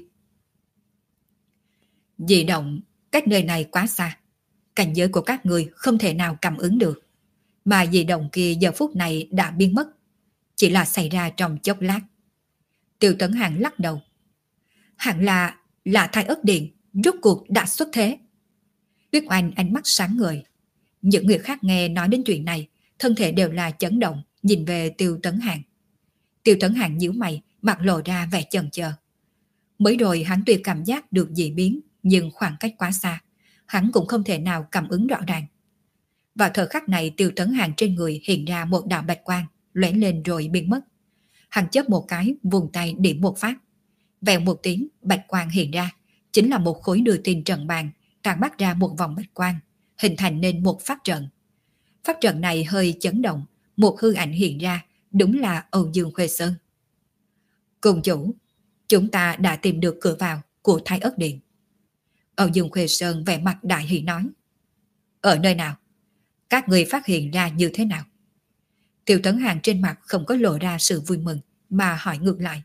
Dị động cách nơi này quá xa, cảnh giới của các người không thể nào cảm ứng được, mà dị động kia giờ phút này đã biến mất, chỉ là xảy ra trong chốc lát. Tiêu Tấn Hàng lắc đầu. Hẳn là là Thái Ất Điện rốt cuộc đã xuất thế. Tuyết Oanh ánh mắt sáng ngời. Những người khác nghe nói đến chuyện này, thân thể đều là chấn động, nhìn về Tiêu Tấn Hàng. Tiêu Tấn Hàng nhíu mày, mặt lộ ra vẻ chần chờ. Mới rồi hắn tuy cảm giác được dị biến, nhưng khoảng cách quá xa, hắn cũng không thể nào cảm ứng rõ ràng. Vào thời khắc này, Tiêu Tấn Hàng trên người hiện ra một đạo bạch quang, lóe lên rồi biến mất. Hắn chớp một cái, vùng tay điểm một phát. Vèo một tiếng, bạch quang hiện ra, chính là một khối đưa tin trận bàn, tàn bắt ra một vòng bạch quang, hình thành nên một pháp trận. Pháp trận này hơi chấn động, một hư ảnh hiện ra, đúng là Âu Dương Khuê Sơn. Cùng chủ, chúng ta đã tìm được cửa vào của Thái Ất Điện. Âu Dương Khuê Sơn vẻ mặt đại hỷ nói. Ở nơi nào? Các người phát hiện ra như thế nào? Tiêu Tấn Hàng trên mặt không có lộ ra sự vui mừng, mà hỏi ngược lại.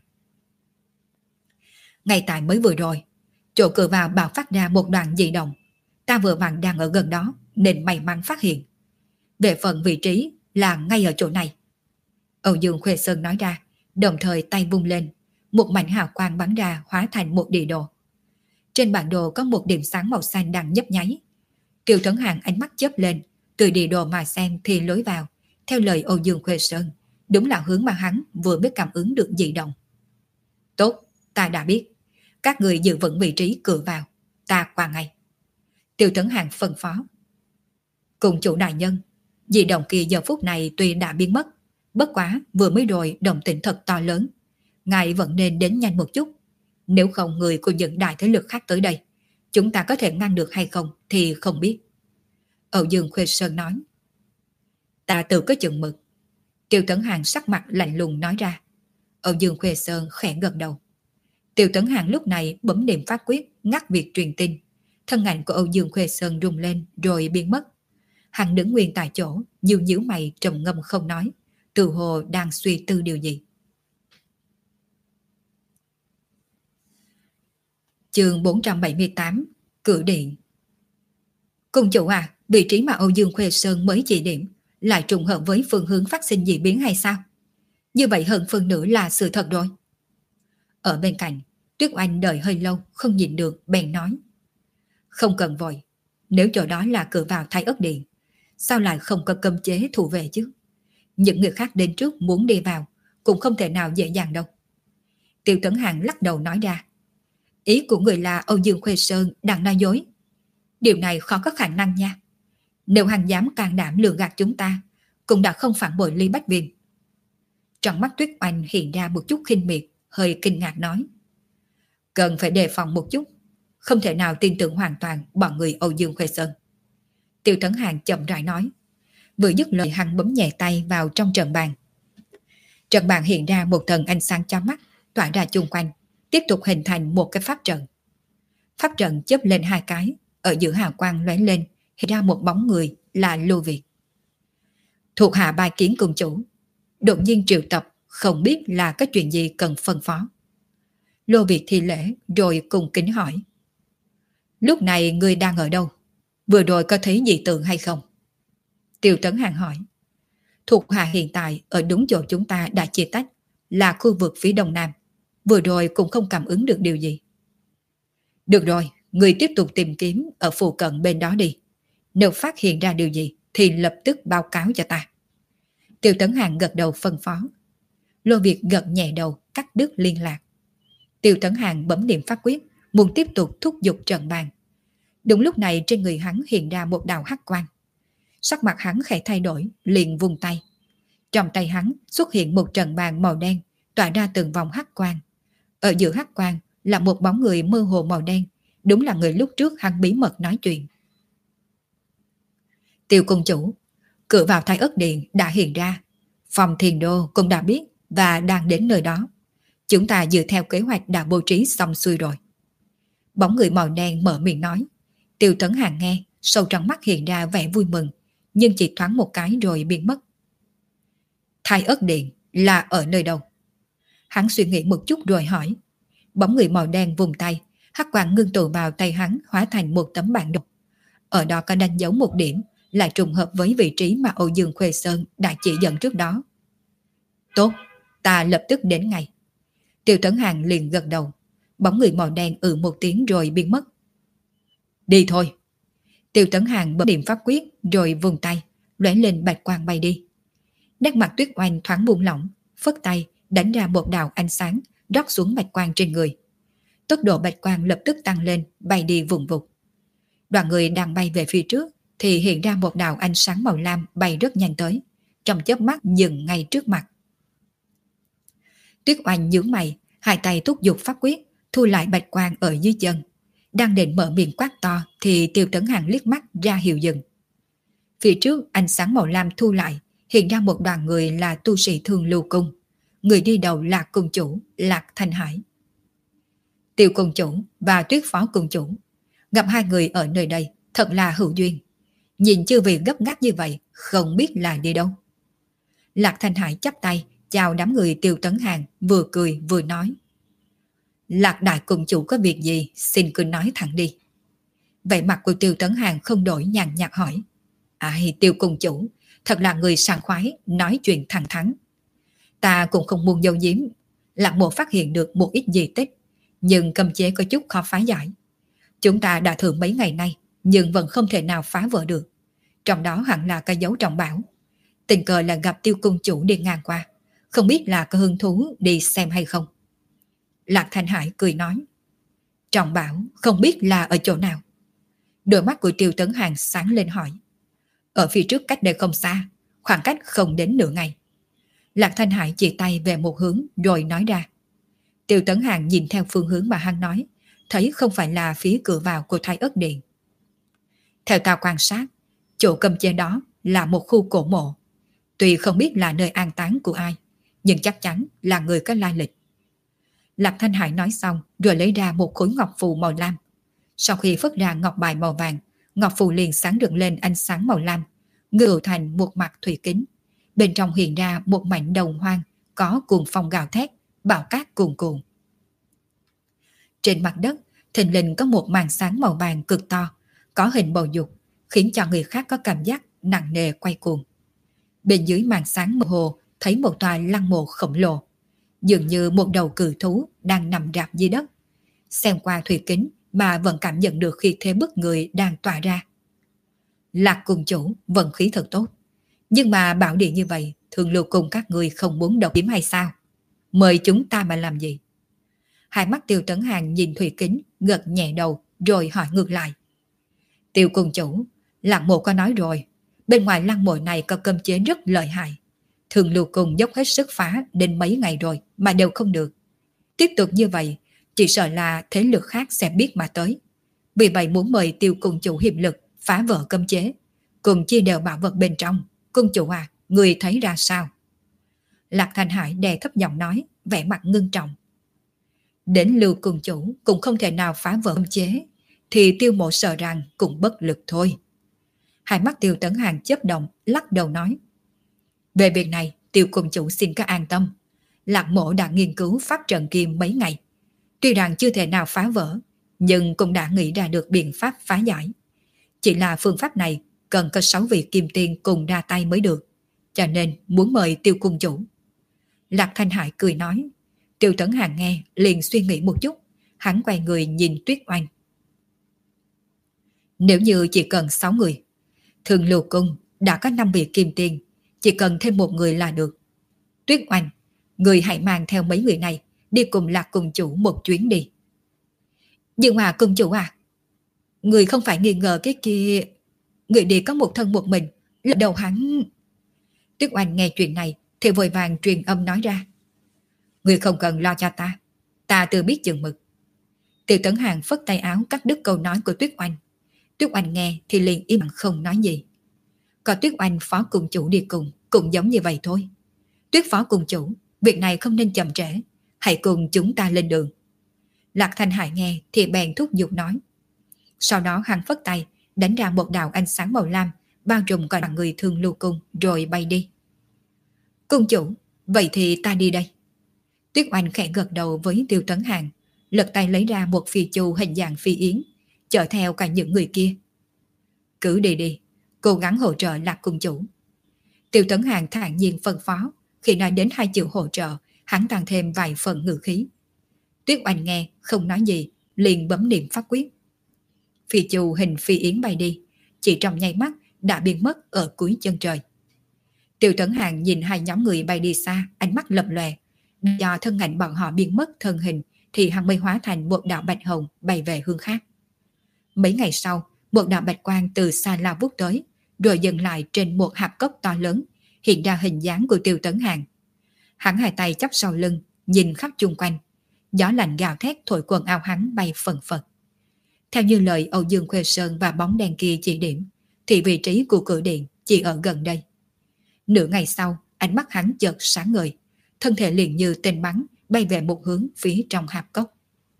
Ngay tại mới vừa rồi, chỗ cửa vào bạo phát ra một đoàn dị động. Ta vừa vặn đang ở gần đó, nên may mắn phát hiện. Về phần vị trí là ngay ở chỗ này. Âu Dương Khuê Sơn nói ra, đồng thời tay vung lên, một mảnh hào quang bắn ra hóa thành một địa đồ. Trên bản đồ có một điểm sáng màu xanh đang nhấp nháy. Kiều Tuấn Hàn ánh mắt chớp lên, từ địa đồ mà xem thì lối vào, theo lời Âu Dương Khuê Sơn, đúng là hướng mà hắn vừa mới cảm ứng được dị động. Tốt, ta đã biết. Các người giữ vững vị trí cửa vào, ta qua ngay. Tiêu Tuấn Hàn phân phó. Cùng chủ đại nhân, dị động kia giờ phút này tuy đã biến mất, bất quá vừa mới rồi động tĩnh thật to lớn. Ngài vẫn nên đến nhanh một chút. Nếu không người của những đại thế lực khác tới đây, chúng ta có thể ngăn được hay không thì không biết. Âu Dương Khuê Sơn nói. Ta tự có chừng mực. Tiêu Tấn Hàn sắc mặt lạnh lùng nói ra. Âu Dương Khuê Sơn khẽ gật đầu. Tiêu Tấn Hàn lúc này bấm niệm phát quyết ngắt việc truyền tin. Thân ảnh của Âu Dương Khuê Sơn rung lên rồi biến mất. Hắn đứng nguyên tại chỗ, nhíu nhíu mày trầm ngâm không nói, tự hồ đang suy tư điều gì. Chương bốn trăm bảy mươi tám, Cử điện. Cung chủ à, vị trí mà Âu Dương Khuê Sơn mới chỉ điểm lại trùng hợp với phương hướng phát sinh dị biến hay sao? Như vậy hơn phần nữa là sự thật rồi. Ở bên cạnh, Tuyết Oanh đợi hơi lâu không nhìn được bèn nói. Không cần vội, nếu chỗ đó là cửa vào Thái Ất Điện, sao lại không có cấm chế thủ vệ chứ? Những người khác đến trước muốn đi vào cũng không thể nào dễ dàng đâu. Tiêu Tấn Hàn lắc đầu nói ra. Ý của người là Âu Dương Khuê Sơn đang nói dối. Điều này khó có khả năng nha. Nếu hắn dám can đảm lừa gạt chúng ta, cũng đã không phản bội Lý Bách Viêm. Trong mắt Tuyết Oanh hiện ra một chút khinh miệt, hơi kinh ngạc nói. Cần phải đề phòng một chút, không thể nào tin tưởng hoàn toàn bọn người Âu Dương Khuê Sơn. Tiêu Tấn Hàn chậm rãi nói. Vừa dứt lời hắn bấm nhẹ tay vào trong trận bàn. Trận bàn hiện ra một tầng ánh sáng chói mắt, tỏa ra chung quanh, tiếp tục hình thành một cái pháp trận. Pháp trận chớp lên hai cái, ở giữa hào quang lóe lên, hiện ra một bóng người là Lô Việt. Thuộc hạ bài kiến cùng chủ, đột nhiên triệu tập, không biết là có chuyện gì cần phân phó. Lô Việt thi lễ rồi cùng kính hỏi. Lúc này người đang ở đâu? Vừa rồi có thấy dị tượng hay không? Tiêu Tấn Hàn hỏi. Thuộc hạ hiện tại ở đúng chỗ chúng ta đã chia tách, là khu vực phía đông nam. Vừa rồi cũng không cảm ứng được điều gì. Được rồi, người tiếp tục tìm kiếm ở phụ cận bên đó đi. Nếu phát hiện ra điều gì thì lập tức báo cáo cho ta. Tiêu Tấn Hàn gật đầu phân phó. Lô Việt gật nhẹ đầu cắt đứt liên lạc. Tiêu Tấn Hàn bấm niệm pháp quyết, muốn tiếp tục thúc giục trận bàn. Đúng lúc này trên người hắn hiện ra một đạo hắc quang. Sắc mặt hắn khẽ thay đổi, liền vung tay. Trong tay hắn xuất hiện một trận bàn màu đen, tỏa ra từng vòng hắc quang. Ở giữa hắc quang là một bóng người mơ hồ màu đen, đúng là người lúc trước hắn bí mật nói chuyện. Tiêu công chủ, cửa vào Thái Ất Điện đã hiện ra. Phòng Thiền Đô cũng đã biết và đang đến nơi đó. Chúng ta dựa theo kế hoạch đã bố trí xong xuôi rồi. Bóng người màu đen mở miệng nói. Tiêu Tấn Hàn nghe, sâu trong mắt hiện ra vẻ vui mừng, nhưng chỉ thoáng một cái rồi biến mất. Thái Ất Điện là ở nơi đâu? Hắn suy nghĩ một chút rồi hỏi. Bóng người màu đen vùng tay, hắc quang ngưng tụ vào tay hắn hóa thành một tấm bản đồ. Ở đó có đánh dấu một điểm, lại trùng hợp với vị trí mà Âu Dương Khuê Sơn đã chỉ dẫn trước đó. Tốt, ta lập tức đến ngay. Tiêu Tấn Hàn liền gật đầu. Bóng người màu đen ừ một tiếng rồi biến mất. Đi thôi. Tiêu Tấn Hàn bấm niệm pháp quyết rồi vùng tay, lóe lên bạch quang bay đi. Nét mặt Tuyết Oanh thoáng buông lỏng, phất tay đánh ra một đạo ánh sáng rót xuống bạch quang trên người. Tốc độ bạch quang lập tức tăng lên, bay đi vụng vụt. Đoàn người đang bay về phía trước thì hiện ra một đạo ánh sáng màu lam bay rất nhanh tới, trong chớp mắt dừng ngay trước mặt. Tuyết Oanh nhướng mày, hai tay thúc giục pháp quyết, thu lại bạch quang ở dưới chân. Đang định mở miệng quát to thì Tiêu Tấn Hàn liếc mắt ra hiệu dừng. Phía trước ánh sáng màu lam thu lại, hiện ra một đoàn người là tu sĩ Thương Lưu Cung. Người đi đầu là cung chủ Lạc Thanh Hải. Tiêu cung chủ và Tuyết phó cung chủ gặp hai người ở nơi đây thật là hữu duyên. Nhìn chư vị gấp gáp như vậy, không biết là đi đâu. Lạc Thanh Hải chắp tay chào đám người Tiêu Tấn Hàn, vừa cười vừa nói. Lạc đại cung chủ có việc gì, xin cứ nói thẳng đi. Vẻ mặt của Tiêu Tấn Hàn không đổi, nhàn nhạt hỏi. Ai, Tiêu cung chủ, thật là người sảng khoái, nói chuyện thẳng thắn. Ta cũng không muốn giấu giếm. Lạc Mộ phát hiện được một ít di tích, nhưng cấm chế có chút khó phá giải. Chúng ta đã thử mấy ngày nay, nhưng vẫn không thể nào phá vỡ được. Trong đó hẳn là cái dấu trọng bảo. Tình cờ là gặp Tiêu cung chủ đi ngang qua, không biết là có hứng thú đi xem hay không. Lạc Thanh Hải cười nói, trọng bảo không biết là ở chỗ nào. Đôi mắt của Tiêu Tấn Hàng sáng lên hỏi, ở phía trước cách đây không xa, khoảng cách không đến nửa ngày. Lạc Thanh Hải chỉ tay về một hướng rồi nói ra. Tiêu Tấn Hàng nhìn theo phương hướng mà hắn nói, thấy không phải là phía cửa vào của Thái Ất Điện. Theo ta quan sát, chỗ cấm chế đó là một khu cổ mộ. Tuy không biết là nơi an táng của ai, nhưng chắc chắn là người có lai lịch. Lạc Thanh Hải nói xong rồi lấy ra một khối ngọc phù màu lam. Sau khi phất ra ngọc bài màu vàng, ngọc phù liền sáng rực lên ánh sáng màu lam, ngự thành một mặt thủy kính. Bên trong hiện ra một mảnh đồng hoang có cuồng phong gào thét, bão cát cuồn cuộn. Trên mặt đất, thình lình có một màn sáng màu vàng cực to, có hình bầu dục, khiến cho người khác có cảm giác nặng nề quay cuồng. Bên dưới màn sáng mơ hồ thấy một tòa lăng mộ khổng lồ, dường như một đầu cự thú đang nằm rạp dưới đất. Xem qua thủy kính mà vẫn cảm nhận được khí thế bức người đang tỏa ra. Lạc cung chủ vận khí thật tốt, nhưng mà bảo địa như vậy, thường lưu cùng các người không muốn độc chiếm hay sao? Mời chúng ta mà làm gì? Hai mắt Tiêu Tấn Hàng nhìn thủy kính, gật nhẹ đầu rồi hỏi ngược lại. Tiêu cung chủ, Lạc mộ có nói rồi, bên ngoài lăng mộ này có cấm chế rất lợi hại. Thường lưu cùng dốc hết sức phá đến mấy ngày rồi mà đều không được. Tiếp tục như vậy, chỉ sợ là thế lực khác sẽ biết mà tới. Vì vậy muốn mời Tiêu cung chủ hiệp lực phá vỡ cấm chế, cùng chia đều bảo vật bên trong. Cung chủ à, người thấy ra sao? Lạc Thanh Hải đè thấp giọng nói, vẻ mặt ngưng trọng. Đến Lưu cung chủ cũng không thể nào phá vỡ cấm chế, thì Tiêu mộ sợ rằng cũng bất lực thôi. Hai mắt Tiêu Tấn Hàng chớp động, lắc đầu nói. Về việc này, Tiêu cung chủ xin các an tâm. Lạc mộ đã nghiên cứu pháp trận kim mấy ngày. Tuy rằng chưa thể nào phá vỡ, nhưng cũng đã nghĩ ra được biện pháp phá giải. Chỉ là phương pháp này cần có sáu vị kim tiên cùng ra tay mới được, cho nên muốn mời Tiêu cung chủ. Lạc Thanh Hải cười nói. Tiêu Tấn Hàng nghe liền suy nghĩ một chút, hắn quay người nhìn Tuyết Oanh. Nếu như chỉ cần sáu người, Thường Lưu cung đã có năm vị kim tiên, chỉ cần thêm một người là được. Tuyết Oanh, người hãy mang theo mấy người này đi cùng Lạc cung chủ một chuyến đi. Nhưng mà cung chủ à, người không phải nghi ngờ cái kia, người đi có một thân một mình, lần đầu hắn. Tuyết Oanh nghe chuyện này thì vội vàng truyền âm nói ra. Người không cần lo cho ta, ta tự biết chừng mực. Tiêu Tấn Hàng phất tay áo cắt đứt câu nói của Tuyết Oanh. Tuyết Oanh nghe thì liền im lặng không nói gì. Còn Tuyết Oanh phó cung chủ đi cùng cũng giống như vậy thôi. Tuyết phó cung chủ, việc này không nên chậm trễ, hãy cùng chúng ta lên đường. Lạc Thanh Hải nghe thì bèn thúc giục nói. Sau đó hắn phất tay đánh ra một đạo ánh sáng màu lam bao trùm cả đoàn người Thường Lưu cung rồi bay đi. Cung chủ, vậy thì ta đi đây. Tuyết Oanh khẽ gật đầu với Tiêu Tấn Hàng, lật tay lấy ra một phi chu hình dạng phi yến, chở theo cả những người kia. Cứ đi đi, cố gắng hỗ trợ Lạc cung chủ. Tiêu Tấn Hàng thản nhiên phân phó, khi nói đến hai chữ hỗ trợ, hắn tăng thêm vài phần ngữ khí. Tuyết Oanh nghe không nói gì, liền bấm niệm pháp quyết. Phi chu hình phi yến bay đi, chỉ trong nháy mắt đã biến mất ở cuối chân trời. Tiêu Tấn Hàng nhìn hai nhóm người bay đi xa, ánh mắt lập lòe. Do thân ảnh bọn họ biến mất thân hình thì hắn mới hóa thành một đạo bạch hồng bay về hướng khác. Mấy ngày sau, một đạo bạch quang từ xa lao vút tới, rồi dừng lại trên một hạp cốc to lớn, hiện ra hình dáng của Tiêu Tấn Hàng. Hắn hai tay chắp sau lưng, nhìn khắp chung quanh. Gió lạnh gào thét thổi quần áo hắn bay phần phật. Theo như lời Âu Dương Khuê Sơn và bóng đèn kia chỉ điểm, thì vị trí của cửa điện chỉ ở gần đây. Nửa ngày sau, ánh mắt hắn chợt sáng ngời, thân thể liền như tên bắn bay về một hướng phía trong hạp cốc.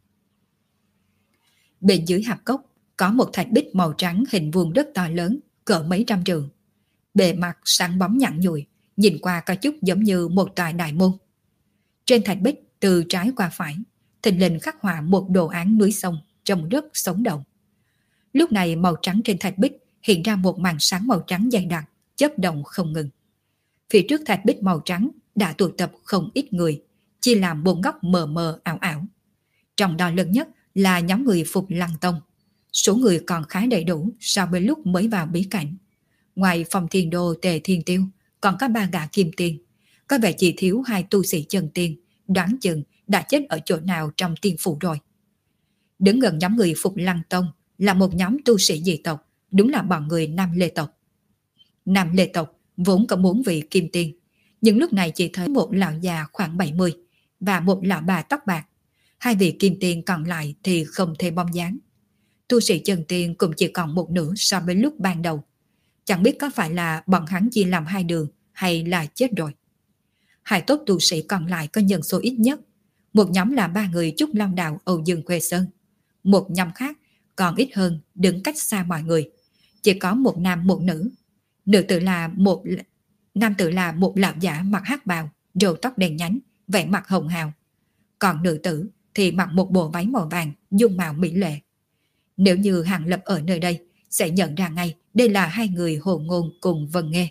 Bên dưới hạp cốc có một thạch bích màu trắng hình vuông đất to lớn, cỡ mấy trăm trượng. Bề mặt sáng bóng nhẵn nhụi, nhìn qua có chút giống như một tòa đại môn. Trên thạch bích từ trái qua phải, thình lình khắc họa một đồ án núi sông trông rất sống động. Lúc này màu trắng trên thạch bích hiện ra một màn sáng màu trắng dày đặc, chớp động không ngừng. Phía trước thạch bích màu trắng đã tụ tập không ít người, chia làm bốn góc mờ mờ ảo ảo. Trong đó lớn nhất là nhóm người Phục Lăng Tông. Số người còn khá đầy đủ so với lúc mới vào bí cảnh. Ngoài Phong Thiên Đô Tề Thiên Tiêu, còn có ba gã kim tiên. Có vẻ chỉ thiếu hai tu sĩ chân tiên, đoán chừng đã chết ở chỗ nào trong tiên phủ rồi. Đứng gần nhóm người Phục Lăng Tông là một nhóm tu sĩ dị tộc, đúng là bọn người Nam Lê tộc. Nam Lê tộc vốn có bốn vị kim tiên, nhưng lúc này chỉ thấy một lão già khoảng bảy mươi và một lão bà tóc bạc. Hai vị kim tiên còn lại thì không thấy bóng dáng. Tu sĩ chân tiên cũng chỉ còn một nửa so với lúc ban đầu. Chẳng biết có phải là bọn hắn chia làm hai đường hay là chết rồi. Hai tốt tu sĩ còn lại có nhân số ít nhất. Một nhóm là ba người Trúc Long Đạo Âu Dương Khuê Sơn. Một nhóm khác còn ít hơn, đứng cách xa mọi người. Chỉ có một nam một nữ. Nữ tử là một nam tử là một lão giả mặc hắc bào, râu tóc đen nhánh, vẻ mặt hồng hào. Còn nữ tử thì mặc một bộ váy màu vàng, dung mạo mỹ lệ. Nếu như Hàng Lập ở nơi đây, sẽ nhận ra ngay đây là hai người Hồ Ngôn cùng Vân Nghê.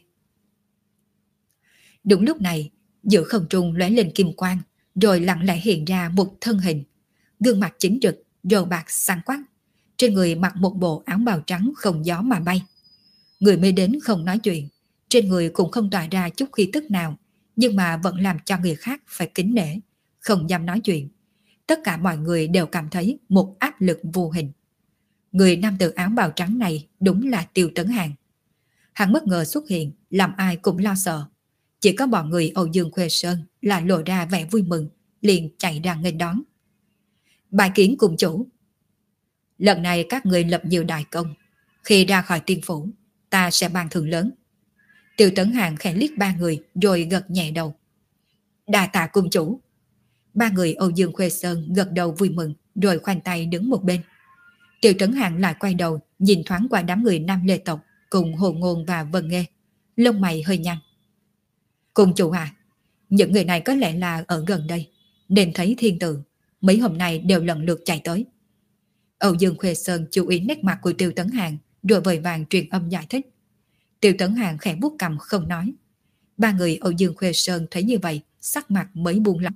Đúng lúc này, giữa không trung lóe lên kim quang, rồi lặng lẽ hiện ra một thân hình. Gương mặt chính trực, râu bạc sáng quắc. Trên người mặc một bộ áo bào trắng không gió mà bay. Người mới đến không nói chuyện, trên người cũng không tỏa ra chút khí tức nào, nhưng mà vẫn làm cho người khác phải kính nể, không dám nói chuyện. Tất cả mọi người đều cảm thấy một áp lực vô hình. Người nam tử áo bào trắng này đúng là Tiêu Tấn Hàng. Hắn bất ngờ xuất hiện, làm ai cũng lo sợ. Chỉ có bọn người Âu Dương Khuê Sơn là lộ ra vẻ vui mừng, liền chạy ra nghênh đón. Bài kiến cùng chủ. Lần này các người lập nhiều đại công. Khi ra khỏi tiên phủ, ta sẽ ban thưởng lớn. Tiêu Tấn Hàng khẽ liếc ba người rồi gật nhẹ đầu. Đa tạ cung chủ. Ba người Âu Dương Khuê Sơn gật đầu vui mừng rồi khoanh tay đứng một bên. Tiêu Tấn Hàng lại quay đầu nhìn thoáng qua đám người Nam Lê tộc cùng Hồ Ngôn và Vân Nghê, lông mày hơi nhăn. Cung chủ à, những người này có lẽ là ở gần đây nên thấy thiên tượng, mấy hôm nay đều lần lượt chạy tới. Âu Dương Khuê Sơn chú ý nét mặt của Tiêu Tấn Hàng rồi vội vàng truyền âm giải thích. Tiêu Tấn Hàng khẽ vuốt cằm không nói. Ba người Âu Dương Khuê Sơn thấy như vậy, sắc mặt mới buông lỏng.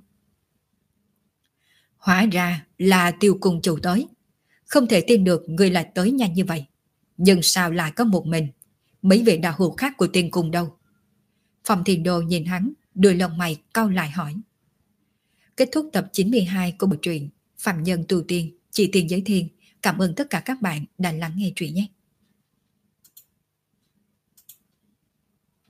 Hóa ra là Tiêu cung chủ tới. Không thể tin được người lại tới nhanh như vậy. Nhưng sao lại có một mình? Mấy vị đạo hữu khác của tiên cung đâu? Phong Thiên Đô nhìn hắn, đôi lông mày cau lại hỏi. Kết thúc tập chín mươi hai của bộ truyện Phạm Nhân Tu Tiên, Chỉ Tiên Giới Thiên. Cảm ơn tất cả các bạn đã lắng nghe truyện nhé.